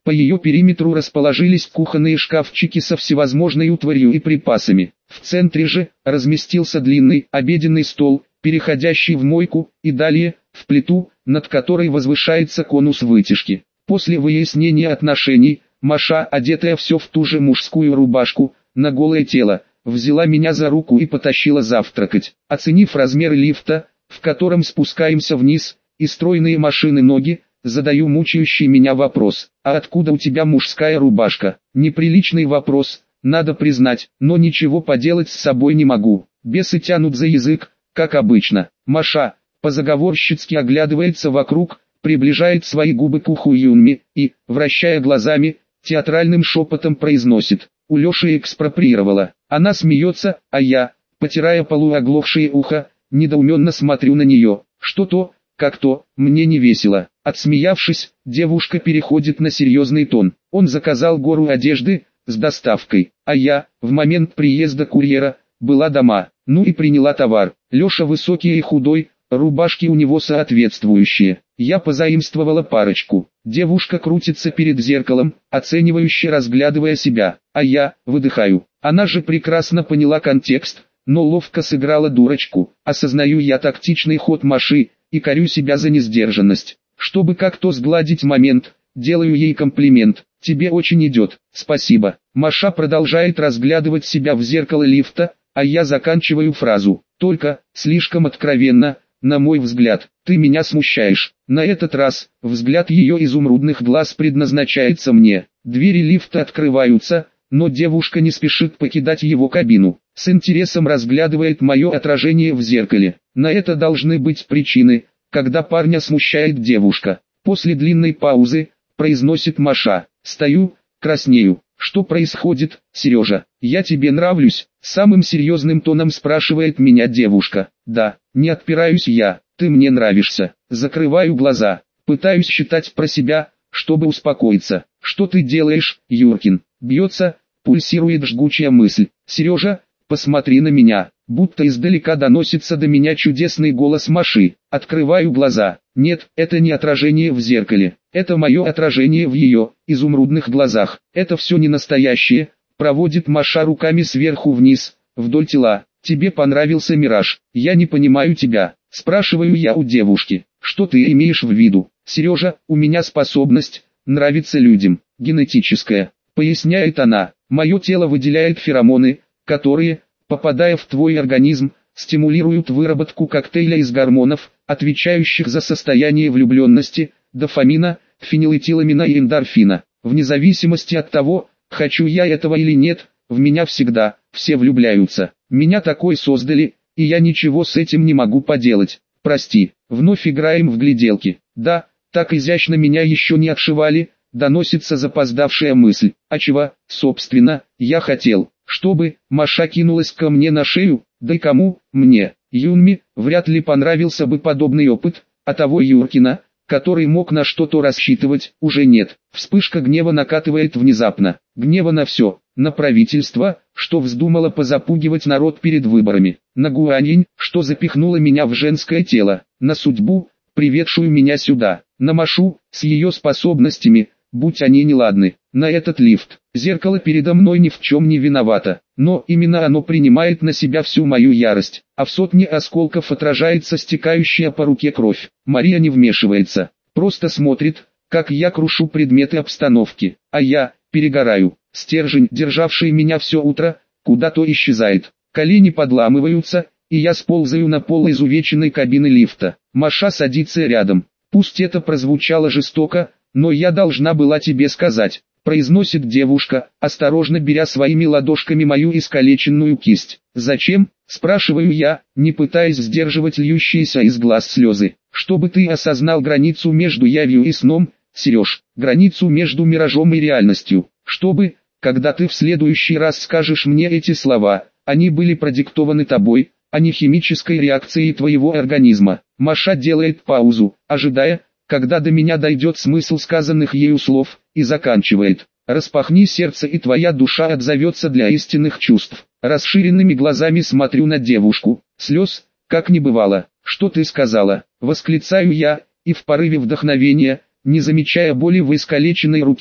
По ее периметру расположились кухонные шкафчики со всевозможной утварью и припасами. В центре же разместился длинный обеденный стол, переходящий в мойку, и далее в плиту, над которой возвышается конус вытяжки. После выяснения отношений, Маша, одетая все в ту же мужскую рубашку, на голое тело, взяла меня за руку и потащила завтракать. Оценив размер лифта, в котором спускаемся вниз, и стройные машины ноги, задаю мучающий меня вопрос: а откуда у тебя мужская рубашка? Неприличный вопрос, надо признать, но ничего поделать с собой не могу. Бесы тянут за язык, как обычно. Маша по-заговорщицки оглядывается вокруг, приближает свои губы к уху Юнми и, вращая глазами, театральным шепотом произносит: «У Леши экспроприировала». Она смеется, а я, потирая полуоглохшее ухо, недоуменно смотрю на нее. Что то, как то, мне не весело. Отсмеявшись, девушка переходит на серьезный тон. Он заказал гору одежды с доставкой, а я, в момент приезда курьера, была дома, ну и приняла товар. Леша высокий и худой, рубашки у него соответствующие. Я позаимствовала парочку. Девушка крутится перед зеркалом, оценивающе разглядывая себя, а я выдыхаю. Она же прекрасно поняла контекст, но ловко сыграла дурочку. Осознаю я тактичный ход Маши и корю себя за несдержанность. Чтобы как-то сгладить момент, делаю ей комплимент: «Тебе очень идет, спасибо». Маша продолжает разглядывать себя в зеркало лифта, а я заканчиваю фразу: «Только, слишком откровенно, на мой взгляд, ты меня смущаешь». На этот раз, взгляд ее изумрудных глаз предназначается мне. Двери лифта открываются, но девушка не спешит покидать его кабину. С интересом разглядывает мое отражение в зеркале. На это должны быть причины, когда парня смущает девушка. После длинной паузы, произносит Маша: «Стою, краснею». «Что происходит, Сережа? Я тебе нравлюсь?» Самым серьезным тоном спрашивает меня девушка. «Да, не отпираюсь я, ты мне нравишься». Закрываю глаза, пытаюсь считать про себя, чтобы успокоиться. «Что ты делаешь, Юркин?» Бьется, пульсирует жгучая мысль. «Сережа, посмотри на меня». Будто издалека доносится до меня чудесный голос Маши. Открываю глаза. Нет, это не отражение в зеркале. Это мое отражение в ее изумрудных глазах. Это все не настоящее. Проводит Маша руками сверху вниз, вдоль тела. «Тебе понравился мираж?» «Я не понимаю тебя». Спрашиваю я у девушки. «Что ты имеешь в виду?» «Сережа, у меня способность нравиться людям. Генетическая», поясняет она. «Мое тело выделяет феромоны, которые, попадая в твой организм, стимулируют выработку коктейля из гормонов, отвечающих за состояние влюбленности, дофамина, фенилэтиламина и эндорфина. Вне зависимости от того, хочу я этого или нет, в меня всегда, все влюбляются. Меня такой создали, и я ничего с этим не могу поделать. Прости». Вновь играем в гляделки. «Да, так изящно меня еще не отшивали», доносится запоздавшая мысль. «А чего, собственно, я хотел?» «Чтобы Маша кинулась ко мне на шею, да и кому, мне, Юнми, вряд ли понравился бы подобный опыт, а того Юркина, который мог на что-то рассчитывать, уже нет». Вспышка гнева накатывает внезапно. Гнева на все: на правительство, что вздумало позапугивать народ перед выборами; на Гуаньинь, что запихнула меня в женское тело; на судьбу, приведшую меня сюда; на Машу, с ее способностями, будь они неладны; на этот лифт. Зеркало передо мной ни в чем не виновато, но именно оно принимает на себя всю мою ярость, а в сотне осколков отражается стекающая по руке кровь. Мария не вмешивается, просто смотрит, как я крушу предметы обстановки, а я перегораю. Стержень, державший меня все утро, куда-то исчезает. Колени подламываются, и я сползаю на пол изувеченной кабины лифта. Маша садится рядом. «Пусть это прозвучало жестоко, но я должна была тебе сказать», произносит девушка, осторожно беря своими ладошками мою искалеченную кисть. «Зачем?» спрашиваю я, не пытаясь сдерживать льющиеся из глаз слезы. «Чтобы ты осознал границу между явью и сном, Сереж, границу между миражом и реальностью. Чтобы, когда ты в следующий раз скажешь мне эти слова, они были продиктованы тобой, а не химической реакцией твоего организма». Маша делает паузу, ожидая, когда до меня дойдет смысл сказанных ею слов, и заканчивает: «Распахни сердце, и твоя душа отзовется для истинных чувств». Расширенными глазами смотрю на девушку. Слез, как не бывало. «Что ты сказала?» восклицаю я, и в порыве вдохновения, не замечая боли в искалеченной руке,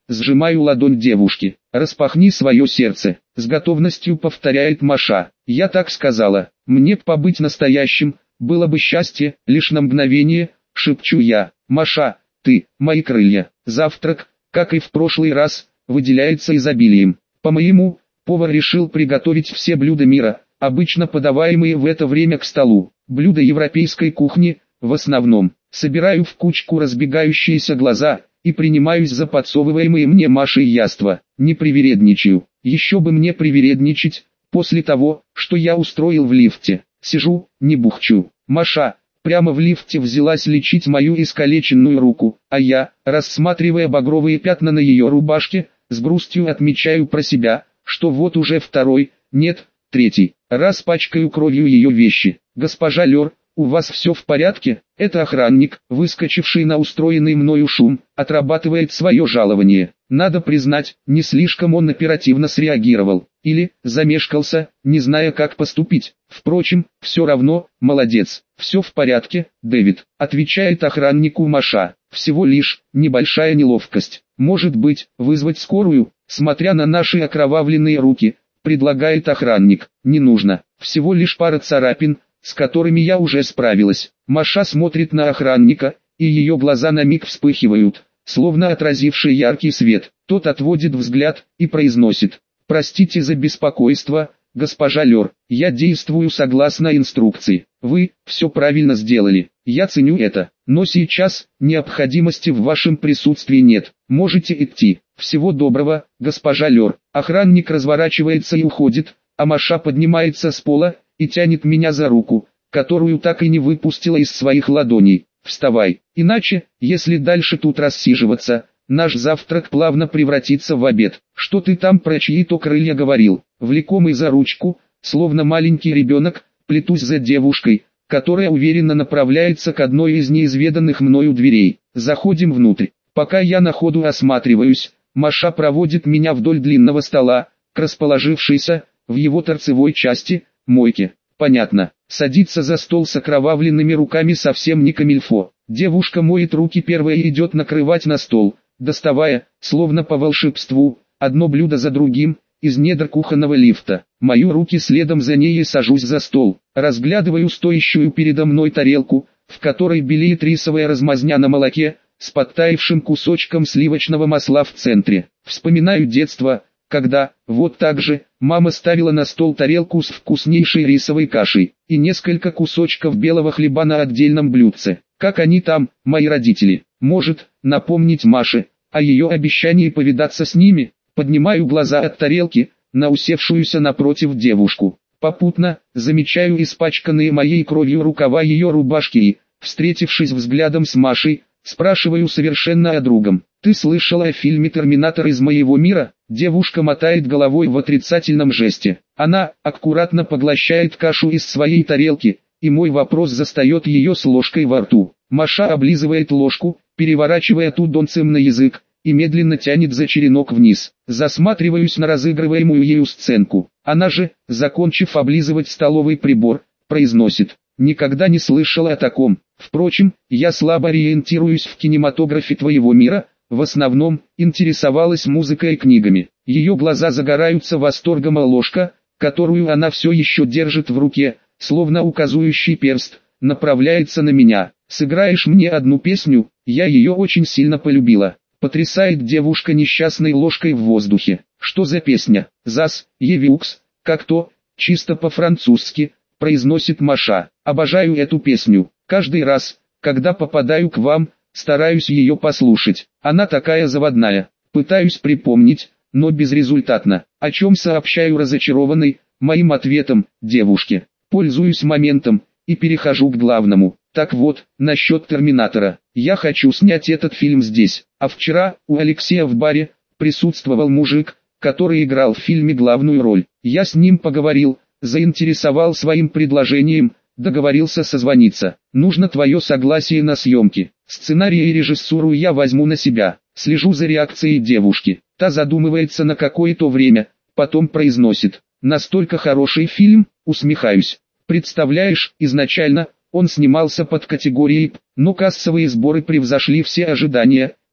сжимаю ладонь девушки. «Распахни свое сердце», — с готовностью повторяет Маша. «Я так сказала, мне б побыть настоящим, было бы счастье, лишь на мгновение», — шепчу я. «Маша, ты, мои крылья». Завтрак, как и в прошлый раз, выделяется изобилием. По-моему, повар решил приготовить все блюда мира, обычно подаваемые в это время к столу. Блюда европейской кухни, в основном. Собираю в кучку разбегающиеся глаза и принимаюсь за подсовываемые мне Машей яства. Не привередничаю. Еще бы мне привередничать, после того, что я устроил в лифте. Сижу, не бухчу. Маша прямо в лифте взялась лечить мою искалеченную руку, а я, рассматривая багровые пятна на ее рубашке, с грустью отмечаю про себя, что вот уже второй, нет, третий, раз пачкаю кровью ее вещи. «Госпожа Лёр, у вас все в порядке?» Это охранник, выскочивший на устроенный мною шум, отрабатывает свое жалование. Надо признать, не слишком он оперативно среагировал. Или замешкался, не зная как поступить. Впрочем, все равно, молодец. «Все в порядке, Дэвид», — отвечает охраннику Маша. «Всего лишь небольшая неловкость. Может быть, вызвать скорую?» Смотря на наши окровавленные руки, предлагает охранник. «Не нужно, всего лишь пара царапин, с которыми я уже справилась». Маша смотрит на охранника, и ее глаза на миг вспыхивают, словно отразивший яркий свет. Тот отводит взгляд и произносит: «Простите за беспокойство, госпожа Лёр, я действую согласно инструкции. Вы все правильно сделали, я ценю это, но сейчас необходимости в вашем присутствии нет, можете идти. Всего доброго, госпожа Лёр». Охранник разворачивается и уходит, а Маша поднимается с пола и тянет меня за руку, которую так и не выпустила из своих ладоней. «Вставай, иначе, если дальше тут рассиживаться, наш завтрак плавно превратится в обед». «Что ты там про чьи-то крылья говорил?» Влекомый за ручку, словно маленький ребенок, плетусь за девушкой, которая уверенно направляется к одной из неизведанных мною дверей. Заходим внутрь. Пока я на ходу осматриваюсь, Маша проводит меня вдоль длинного стола, к расположившейся, в его торцевой части, мойке. Понятно, садиться за стол с окровавленными руками совсем не камильфо. Девушка моет руки первая и идет накрывать на стол, доставая, словно по волшебству, одно блюдо за другим, из недр кухонного лифта. Мою руки следом за ней и сажусь за стол. Разглядываю стоящую передо мной тарелку, в которой белеет рисовая размазня на молоке, с подтаявшим кусочком сливочного масла в центре. Вспоминаю детство, когда, вот так же, мама ставила на стол тарелку с вкуснейшей рисовой кашей и несколько кусочков белого хлеба на отдельном блюдце. Как они там, мои родители? Может, напомнить Маше о ее обещании повидаться с ними? Поднимаю глаза от тарелки на усевшуюся напротив девушку. Попутно замечаю испачканные моей кровью рукава ее рубашки и, встретившись взглядом с Машей, спрашиваю совершенно о другом. «Ты слышала о фильме «Терминатор из моего мира»?» Девушка мотает головой в отрицательном жесте. Она аккуратно поглощает кашу из своей тарелки, и мой вопрос застает ее с ложкой во рту. Маша облизывает ложку, переворачивая тудонцем на язык, и медленно тянет за черенок вниз. Засматриваюсь на разыгрываемую ею сценку. Она же, закончив облизывать столовый прибор, произносит: «Никогда не слышала о таком. Впрочем, я слабо ориентируюсь в кинематографе твоего мира, в основном, интересовалась музыкой и книгами». Ее глаза загораются восторгом, а ложка, которую она все еще держит в руке, словно указующий перст, направляется на меня. «Сыграешь мне одну песню? Я ее очень сильно полюбила». Потрясает девушка несчастной ложкой в воздухе. «Что за песня?» «Зас, Евиукс, как то, чисто по-французски», произносит Маша. «Обожаю эту песню. Каждый раз, когда попадаю к вам, стараюсь ее послушать. Она такая заводная». Пытаюсь припомнить, но безрезультатно. О чем сообщаю разочарованный моим ответом девушке. Пользуюсь моментом и перехожу к главному. Так вот, насчет «Терминатора». Я хочу снять этот фильм здесь. А вчера, у Алексея в баре, присутствовал мужик, который играл в фильме главную роль. Я с ним поговорил, заинтересовал своим предложением, договорился созвониться. Нужно твое согласие на съемки. Сценарий и режиссуру я возьму на себя. Слежу за реакцией девушки. Та задумывается на какое-то время, потом произносит: «Настолько хороший фильм», усмехаюсь. Представляешь, изначально он снимался под категорией «П», но кассовые сборы превзошли все ожидания,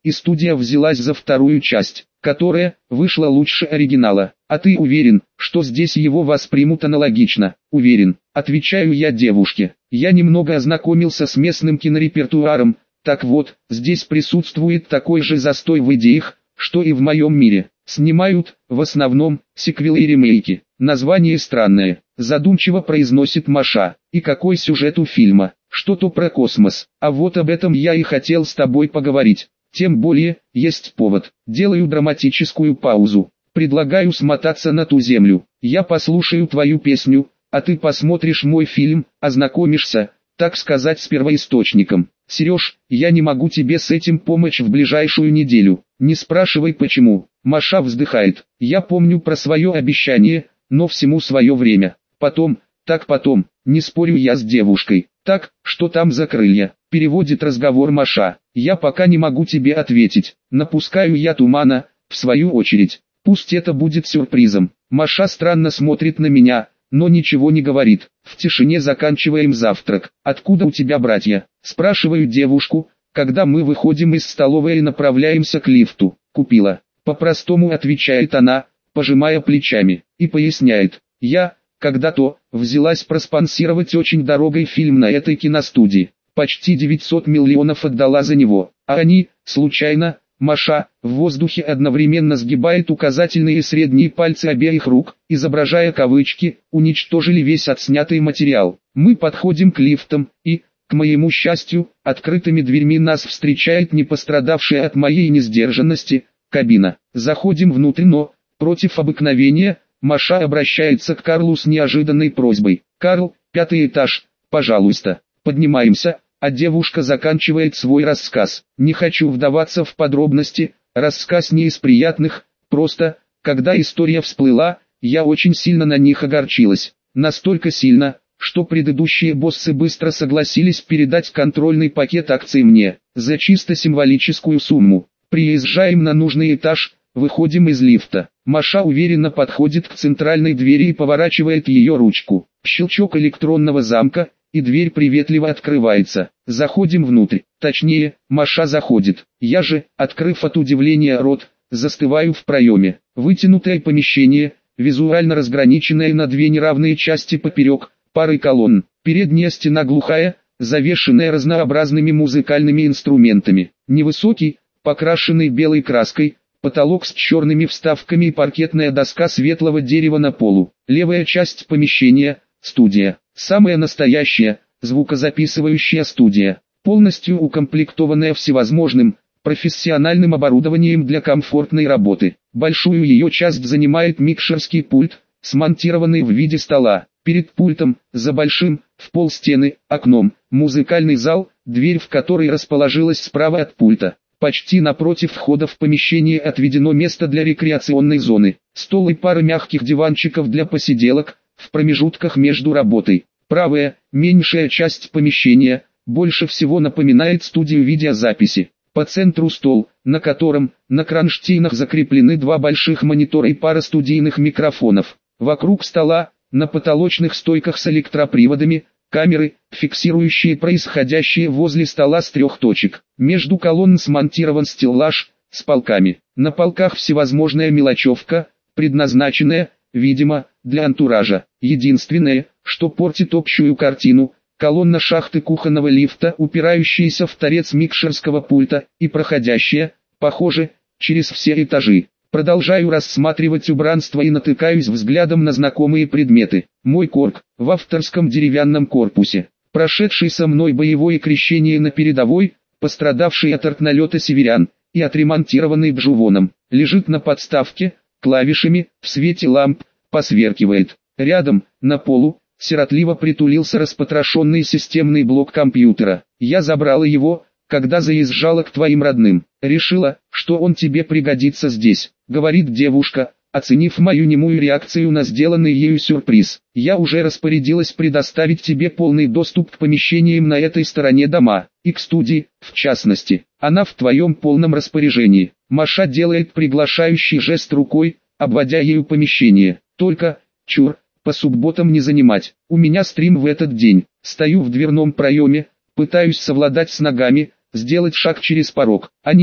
и студия взялась за вторую часть, которая вышла лучше оригинала. А ты уверен, что здесь его воспримут аналогично? Уверен, отвечаю я девушке. Я немного ознакомился с местным кинорепертуаром. Так вот, здесь присутствует такой же застой в идеях, что и в моем мире. Снимают, в основном, сиквелы и ремейки. Название странное, задумчиво произносит Маша. И какой сюжет у фильма? Что-то про космос. А вот об этом я и хотел с тобой поговорить. Тем более, есть повод. Делаю драматическую паузу. Предлагаю смотаться на ту землю. Я послушаю твою песню, а ты посмотришь мой фильм, ознакомишься, так сказать, с первоисточником. Сереж, я не могу тебе с этим помочь в ближайшую неделю. Не спрашивай почему. Маша вздыхает. Я помню про свое обещание, но всему свое время. Потом, не спорю я с девушкой. Так, что там за крылья? Переводит разговор Маша. Я пока не могу тебе ответить. Напускаю я тумана, в свою очередь. Пусть это будет сюрпризом. Маша странно смотрит на меня, но ничего не говорит. В тишине заканчиваем завтрак. Откуда у тебя братья? Спрашиваю девушку, когда мы выходим из столовой и направляемся к лифту. Купила. По-простому отвечает она, пожимая плечами, и поясняет. Я, когда-то, взялась проспонсировать очень дорогой фильм на этой киностудии. Почти 900 миллионов отдала за него. А они, случайно, Маша, в воздухе одновременно сгибает указательные и средние пальцы обеих рук, изображая кавычки, уничтожили весь отснятый материал. Мы подходим к лифтам, и, к моему счастью, открытыми дверьми нас встречает не пострадавшая от моей несдержанности кабина. Заходим внутрь, но, против обыкновения, Маша обращается к Карлу с неожиданной просьбой. «Карл, 5-й этаж, пожалуйста». Поднимаемся, а девушка заканчивает свой рассказ. Не хочу вдаваться в подробности, рассказ не из приятных, просто, когда история всплыла, я очень сильно на них огорчилась. Настолько сильно, что предыдущие боссы быстро согласились передать контрольный пакет акций мне, за чисто символическую сумму. Приезжаем на нужный этаж, выходим из лифта. Маша уверенно подходит к центральной двери и поворачивает ее ручку. Щелчок электронного замка, и дверь приветливо открывается. Заходим внутрь. Точнее, Маша заходит. Я же, открыв от удивления рот, застываю в проеме. Вытянутое помещение, визуально разграниченное на две неравные части поперек, парой колонн. Передняя стена глухая, завешенная разнообразными музыкальными инструментами. Невысокий, покрашенный белой краской, потолок с черными вставками и паркетная доска светлого дерева на полу. Левая часть помещения – студия. Самая настоящая, звукозаписывающая студия, полностью укомплектованная всевозможным, профессиональным оборудованием для комфортной работы. Большую ее часть занимает микшерский пульт, смонтированный в виде стола. Перед пультом, за большим, в пол стены, окном, музыкальный зал, дверь в который расположилась справа от пульта. Почти напротив входа в помещение отведено место для рекреационной зоны. Стол и пара мягких диванчиков для посиделок, в промежутках между работой. Правая, меньшая часть помещения, больше всего напоминает студию видеозаписи. По центру стол, на котором, на кронштейнах закреплены два больших монитора и пара студийных микрофонов. Вокруг стола, на потолочных стойках с электроприводами, камеры, фиксирующие происходящее возле стола с трех точек. Между колонн смонтирован стеллаж, с полками. На полках всевозможная мелочевка, предназначенная, видимо, для антуража. Единственное, что портит общую картину, колонна шахты кухонного лифта, упирающаяся в торец микшерского пульта, и проходящая, похоже, через все этажи. Продолжаю рассматривать убранство и натыкаюсь взглядом на знакомые предметы. Мой корг, в авторском деревянном корпусе, прошедший со мной боевое крещение на передовой, пострадавший от артналета северян, и отремонтированный Бжувоном, лежит на подставке, клавишами, в свете ламп, посверкивает. Рядом, на полу, сиротливо притулился распотрошенный системный блок компьютера. Я забрала его, когда заезжала к твоим родным. Решила, что он тебе пригодится здесь, говорит девушка, оценив мою немую реакцию на сделанный ею сюрприз. Я уже распорядилась предоставить тебе полный доступ к помещениям на этой стороне дома, и к студии, в частности. Она в твоем полном распоряжении. Маша делает приглашающий жест рукой, обводя ею помещение. Только, чур, по субботам не занимать. У меня стрим в этот день. Стою в дверном проеме, пытаюсь совладать с ногами, сделать шаг через порог. Они,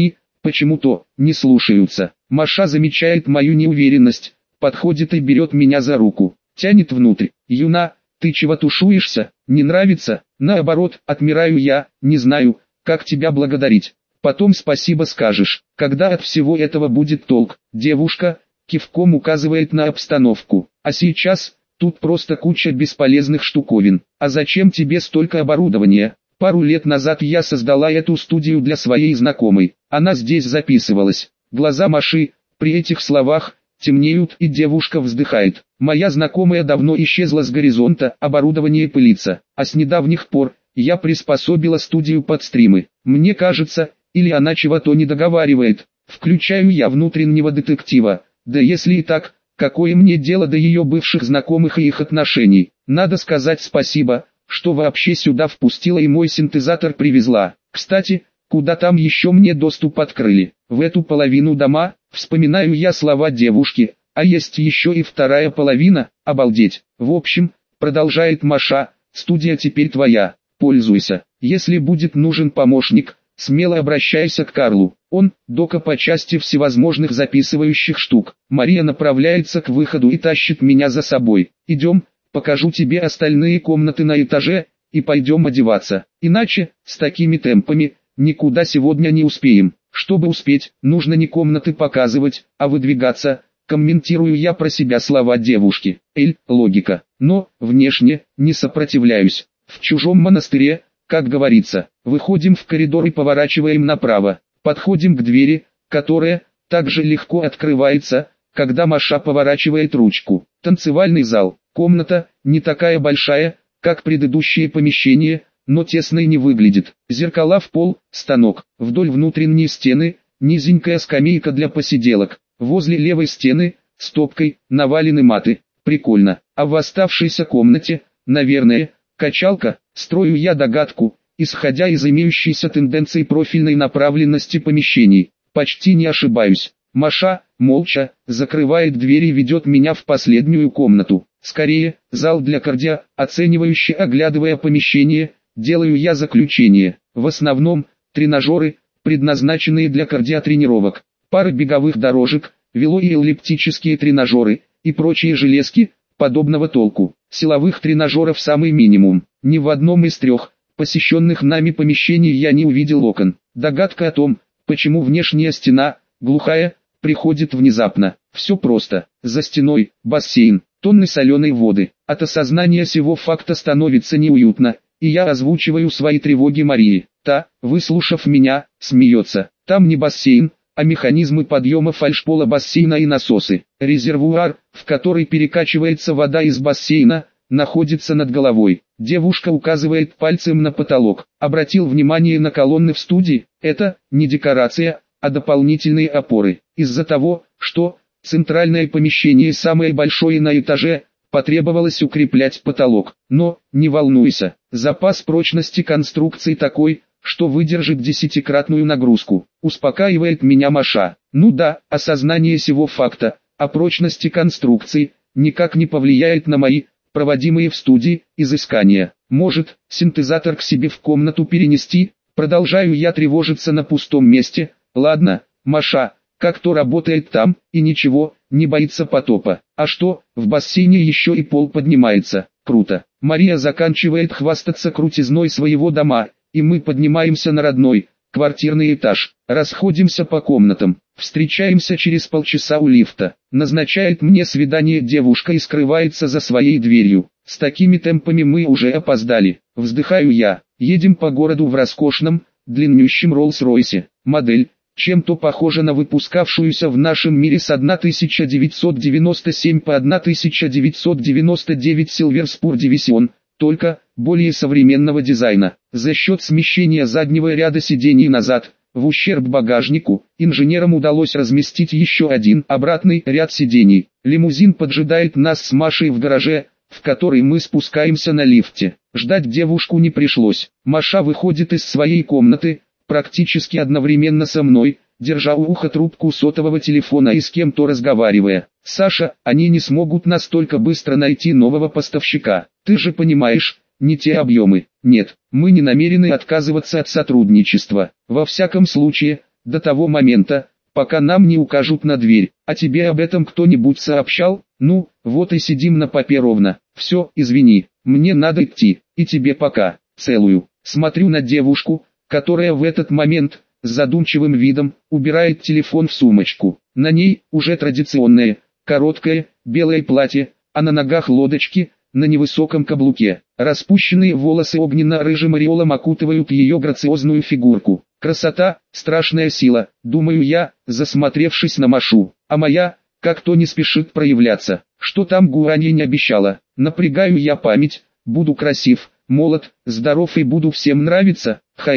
почему-то не слушаются. Маша замечает мою неуверенность, подходит и берет меня за руку, тянет внутрь. Юна, ты чего тушуешься, не нравится? Наоборот, отмираю я, не знаю, как тебя благодарить. Потом спасибо скажешь, когда от всего этого будет толк. Девушка кивком указывает на обстановку. А сейчас, тут просто куча бесполезных штуковин. А зачем тебе столько оборудования? Пару лет назад я создала эту студию для своей знакомой. Она здесь записывалась. Глаза Маши, при этих словах, темнеют, и девушка вздыхает. Моя знакомая давно исчезла с горизонта, оборудование пылится. А с недавних пор, я приспособила студию под стримы. Мне кажется, или она чего-то не договаривает. Включаю я внутреннего детектива. Да если и так, какое мне дело до ее бывших знакомых и их отношений? Надо сказать спасибо, что вообще сюда впустила и мой синтезатор привезла. Кстати, куда там еще мне доступ открыли? В эту половину дома, вспоминаю я слова девушки, а есть еще и вторая половина, обалдеть. В общем, продолжает Маша, студия теперь твоя, пользуйся. Если будет нужен помощник, смело обращайся к Карлу. Он, дока по части всевозможных записывающих штук. Мария направляется к выходу и тащит меня за собой. Идем, покажу тебе остальные комнаты на этаже, и пойдем одеваться. Иначе, с такими темпами, никуда сегодня не успеем. Чтобы успеть, нужно не комнаты показывать, а выдвигаться. Комментирую я про себя слова девушки. Логика. Но, внешне, не сопротивляюсь. В чужом монастыре, как говорится, выходим в коридор и поворачиваем направо. Подходим к двери, которая также легко открывается, когда Маша поворачивает ручку. Танцевальный зал. Комната, не такая большая, как предыдущие помещения, но тесной не выглядит. Зеркала в пол, станок. Вдоль внутренней стены, низенькая скамейка для посиделок. Возле левой стены, стопкой, навалены маты. Прикольно. А в оставшейся комнате, наверное, качалка. Строю я догадку, исходя из имеющейся тенденции профильной направленности помещений. Почти не ошибаюсь. Маша, молча, закрывает дверь и ведет меня в последнюю комнату. Скорее, зал для кардио, оценивающе оглядывая помещение, делаю я заключение. В основном, тренажеры, предназначенные для кардиотренировок, пара беговых дорожек, вело и эллиптические тренажеры, и прочие железки, подобного толку. Силовых тренажеров самый минимум. Ни в одном из трех посещенных нами помещений я не увидел окон. Догадка о том, почему внешняя стена, глухая, приходит внезапно. Все просто. За стеной, бассейн, тонны соленой воды. От осознания сего факта становится неуютно, и я озвучиваю свои тревоги Марии. Та, выслушав меня, смеется. Там не бассейн, а механизмы подъема фальшпола бассейна и насосы. Резервуар, в который перекачивается вода из бассейна, находится над головой. Девушка указывает пальцем на потолок. Обратил внимание на колонны в студии. Это не декорация, а дополнительные опоры. Из-за того, что центральное помещение самое большое на этаже, потребовалось укреплять потолок. Но, не волнуйся, запас прочности конструкции такой, что выдержит 10-кратную нагрузку. Успокаивает меня Маша. Ну да, осознание сего факта, о прочности конструкции, никак не повлияет на мои, проводимые в студии, изыскания. Может, синтезатор к себе в комнату перенести? Продолжаю я тревожиться на пустом месте. Ладно, Маша, как-то работает там, и ничего, не боится потопа. А что, в бассейне еще и пол поднимается. Круто. Мария заканчивает хвастаться крутизной своего дома, и мы поднимаемся на родной, квартирный этаж. Расходимся по комнатам. Встречаемся через полчаса у лифта. Назначает мне свидание девушка и скрывается за своей дверью. С такими темпами мы уже опоздали. Вздыхаю я. Едем по городу в роскошном, длиннющем Роллс-Ройсе. Модель, чем-то похожа на выпускавшуюся в нашем мире с 1997 по 1999 Silver Spur Division, только более современного дизайна. За счет смещения заднего ряда сидений назад, в ущерб багажнику, инженерам удалось разместить еще один обратный ряд сидений. Лимузин поджидает нас с Машей в гараже, в который мы спускаемся на лифте. Ждать девушку не пришлось. Маша выходит из своей комнаты, практически одновременно со мной, держа у уха трубку сотового телефона и с кем-то разговаривая. «Саша, они не смогут настолько быстро найти нового поставщика. Ты же понимаешь, не те объемы. Нет, мы не намерены отказываться от сотрудничества. Во всяком случае, до того момента, пока нам не укажут на дверь. А тебе об этом кто-нибудь сообщал? Ну, вот и сидим на попе ровно. Все, извини, мне надо идти, и тебе пока. Целую. Смотрю на девушку, которая в этот момент, с задумчивым видом, убирает телефон в сумочку. На ней, уже традиционное, короткое, белое платье, а на ногах лодочки, на невысоком каблуке. Распущенные волосы огненно-рыжим ореолом окутывают ее грациозную фигурку. Красота, страшная сила, думаю я, засмотревшись на Машу. А моя, как-то не спешит проявляться. Что там Гуанья не обещала? Напрягаю я память, буду красив, молод, здоров и буду всем нравиться.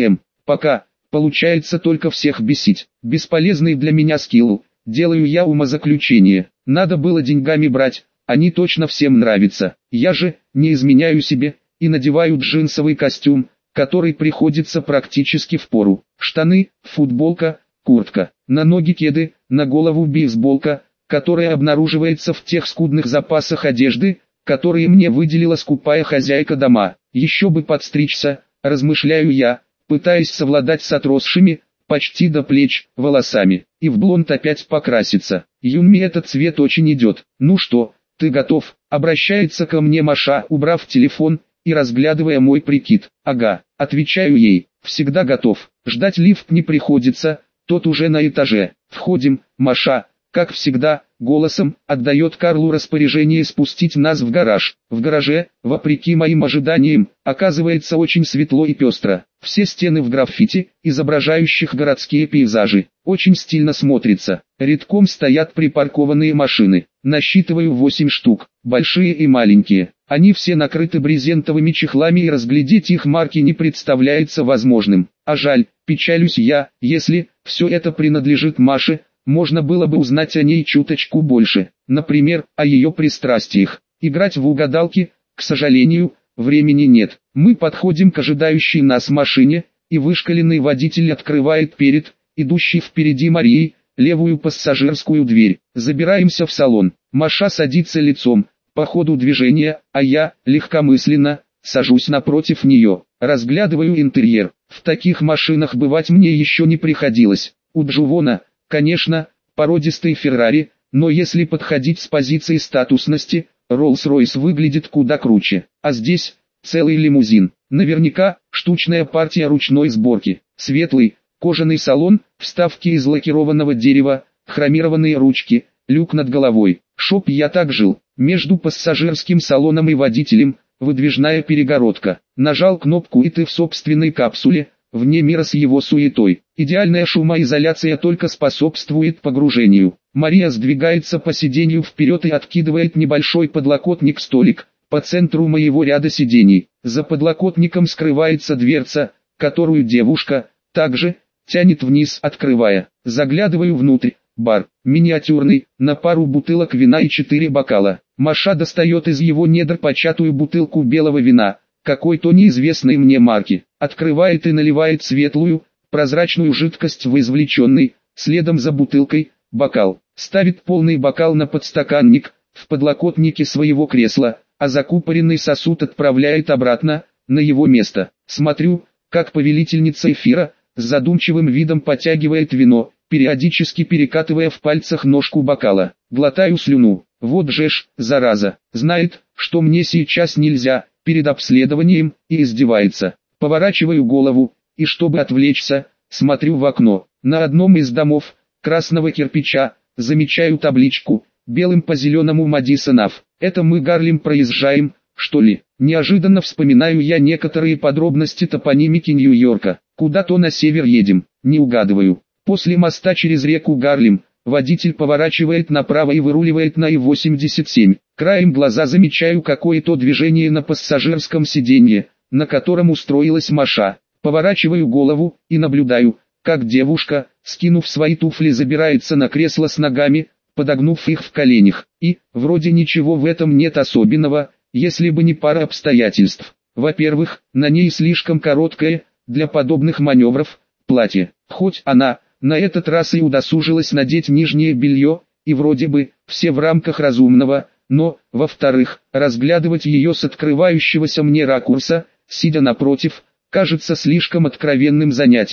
Пока, получается только всех бесить. Бесполезный для меня скилл. Делаю я умозаключение. Надо было деньгами брать, они точно всем нравятся. Я же, не изменяю себе, и надеваю джинсовый костюм, который приходится практически впору. Штаны, футболка, куртка, на ноги кеды, на голову бейсболка, которая обнаруживается в тех скудных запасах одежды, которые мне выделила скупая хозяйка дома. Еще бы подстричься, размышляю я, пытаясь совладать с отросшими, почти до плеч, волосами, и в блонд опять покраситься. Юнми этот цвет очень идет. Ну что, ты готов? Обращается ко мне Маша, убрав телефон и разглядывая мой прикид. Ага, отвечаю ей, всегда готов. Ждать лифт не приходится, тот уже на этаже. Входим, Маша, как всегда, голосом, отдает Карлу распоряжение спустить нас в гараж. В гараже, вопреки моим ожиданиям, оказывается очень светло и пестро. Все стены в граффити, изображающих городские пейзажи. Очень стильно смотрится. Редком стоят припаркованные машины. Насчитываю 8 штук, большие и маленькие. Они все накрыты брезентовыми чехлами и разглядеть их марки не представляется возможным. А жаль, печалюсь я, если все это принадлежит Маше, можно было бы узнать о ней чуточку больше. Например, о ее пристрастиях. Играть в угадалки, к сожалению, времени нет. Мы подходим к ожидающей нас машине, и вышкаленный водитель открывает перед, идущей впереди Марией, левую пассажирскую дверь. Забираемся в салон. Маша садится лицом, по ходу движения, а я, легкомысленно, сажусь напротив нее. Разглядываю интерьер. В таких машинах бывать мне еще не приходилось. У Джувона, конечно, породистый Феррари, но если подходить с позиции статусности, Роллс-Ройс выглядит куда круче. А здесь, целый лимузин. Наверняка, штучная партия ручной сборки. Светлый, кожаный салон, вставки из лакированного дерева, хромированные ручки, люк над головой. Чтоб я так жил. Между пассажирским салоном и водителем, выдвижная перегородка. Нажал кнопку и ты в собственной капсуле, вне мира с его суетой. Идеальная шумоизоляция только способствует погружению. Мария сдвигается по сиденью вперед и откидывает небольшой подлокотник-столик по центру моего ряда сидений. За подлокотником скрывается дверца, которую девушка, также, тянет вниз, открывая. Заглядываю внутрь. Бар, миниатюрный, на пару бутылок вина и 4 бокала. Маша достает из его недр початую бутылку белого вина, какой-то неизвестной мне марки. Открывает и наливает светлую, прозрачную жидкость в извлеченный, следом за бутылкой, бокал. Ставит полный бокал на подстаканник, в подлокотнике своего кресла, а закупоренный сосуд отправляет обратно, на его место. Смотрю, как повелительница эфира, с задумчивым видом потягивает вино, периодически перекатывая в пальцах ножку бокала. Глотаю слюну. Вот же ж, зараза, знает, что мне сейчас нельзя, перед обследованием, и издевается. Поворачиваю голову, и чтобы отвлечься, смотрю в окно. На одном из домов, красного кирпича, замечаю табличку, белым по зеленому Madison Ave. Это мы Гарлем проезжаем, что ли? Неожиданно вспоминаю я некоторые подробности топонимики Нью-Йорка. Куда-то на север едем, не угадываю. После моста через реку Гарлем, водитель поворачивает направо и выруливает на И-87. Краем глаза замечаю какое-то движение на пассажирском сиденье, на котором устроилась Маша. Поворачиваю голову и наблюдаю, как девушка, скинув свои туфли, забирается на кресло с ногами, подогнув их в коленях. И, вроде ничего в этом нет особенного, если бы не пара обстоятельств. Во-первых, на ней слишком короткое, для подобных маневров, платье. Хоть она, на этот раз и удосужилась надеть нижнее белье, и вроде бы, все в рамках разумного, но, во-вторых, разглядывать ее с открывающегося мне ракурса, сидя напротив, кажется слишком откровенным занятием.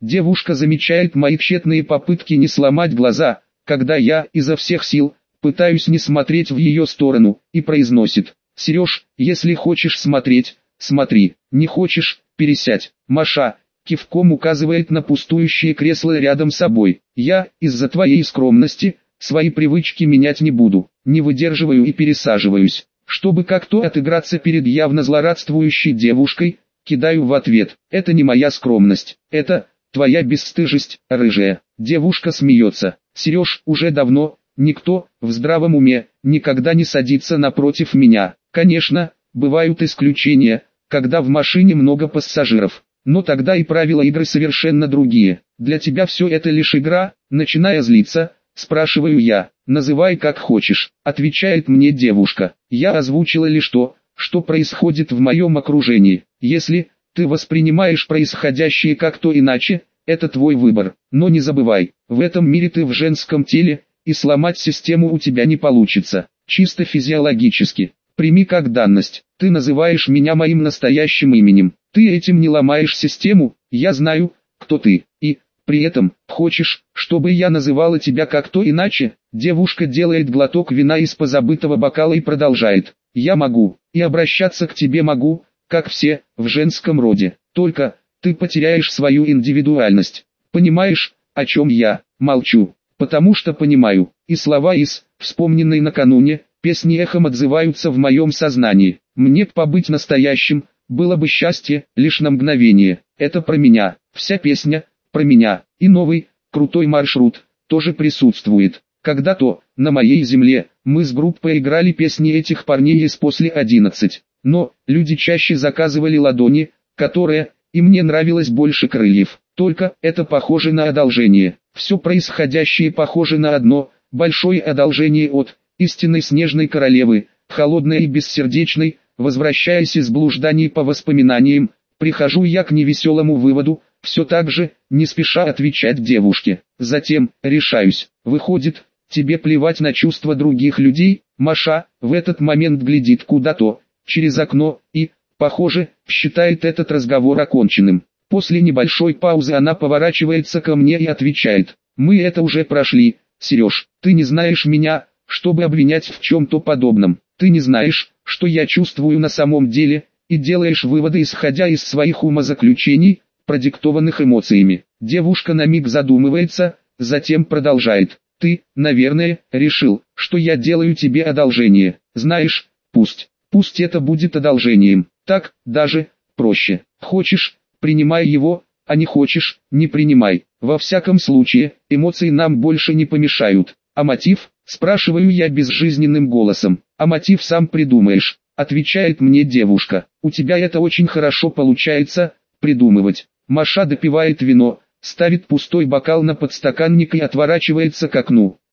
Девушка замечает мои тщетные попытки не сломать глаза, когда я, изо всех сил, пытаюсь не смотреть в ее сторону, и произносит: «Сереж, если хочешь смотреть, смотри, не хочешь, пересядь». Маша кивком указывает на пустующее кресло рядом с собой. «Я, из-за твоей скромности, свои привычки менять не буду, не выдерживаю и пересаживаюсь». Чтобы как-то отыграться перед явно злорадствующей девушкой, кидаю в ответ: «Это не моя скромность, это твоя бесстыжесть, рыжая». Девушка смеется. «Сереж, уже давно никто в здравом уме никогда не садится напротив меня. Конечно, бывают исключения, когда в машине много пассажиров, но тогда и правила игры совершенно другие. Для тебя все это лишь игра». Начиная злиться, спрашиваю я. «Называй как хочешь», отвечает мне девушка. «Я озвучила лишь то, что происходит в моем окружении. Если ты воспринимаешь происходящее как-то иначе, это твой выбор. Но не забывай, в этом мире ты в женском теле, и сломать систему у тебя не получится. Чисто физиологически. Прими как данность. Ты называешь меня моим настоящим именем. Ты этим не ломаешь систему, я знаю, кто ты. И при этом, хочешь, чтобы я называла тебя как-то иначе?» Девушка делает глоток вина из позабытого бокала и продолжает: «Я могу, и обращаться к тебе могу, как все, в женском роде. Только, ты потеряешь свою индивидуальность. Понимаешь, о чем я?» Молчу, потому что понимаю, и слова из, вспомненной накануне, песни эхом отзываются в моем сознании. «Мне побыть настоящим, было бы счастье, лишь на мгновение». Это про меня, вся песня про меня, и новый, крутой маршрут тоже присутствует. Когда-то, на моей земле, мы с группой играли песни этих парней из «После 11». Но, люди чаще заказывали «Ладони», которые, и мне нравилось больше «Крыльев». Только, это похоже на одолжение. Все происходящее похоже на одно, большое одолжение от истинной снежной королевы, холодной и бессердечной. Возвращаясь из блужданий по воспоминаниям, прихожу я к невеселому выводу, все так же, не спеша отвечать девушке. Затем, решаюсь, выходит, тебе плевать на чувства других людей. Маша в этот момент глядит куда-то, через окно, и, похоже, считает этот разговор оконченным. После небольшой паузы она поворачивается ко мне и отвечает: «Мы это уже прошли, Сереж, ты не знаешь меня, чтобы обвинять в чем-то подобном. Ты не знаешь, что я чувствую на самом деле, и делаешь выводы исходя из своих умозаключений, продиктованных эмоциями». Девушка на миг задумывается, затем продолжает: «Ты, наверное, решил, что я делаю тебе одолжение. Знаешь, пусть это будет одолжением. Так, даже проще. Хочешь, принимай его, а не хочешь, не принимай. Во всяком случае, эмоции нам больше не помешают. А мотив?» Спрашиваю я безжизненным голосом. «А мотив сам придумаешь», отвечает мне девушка. «У тебя это очень хорошо получается, придумывать». Маша допивает вино, ставит пустой бокал на подстаканник и отворачивается к окну.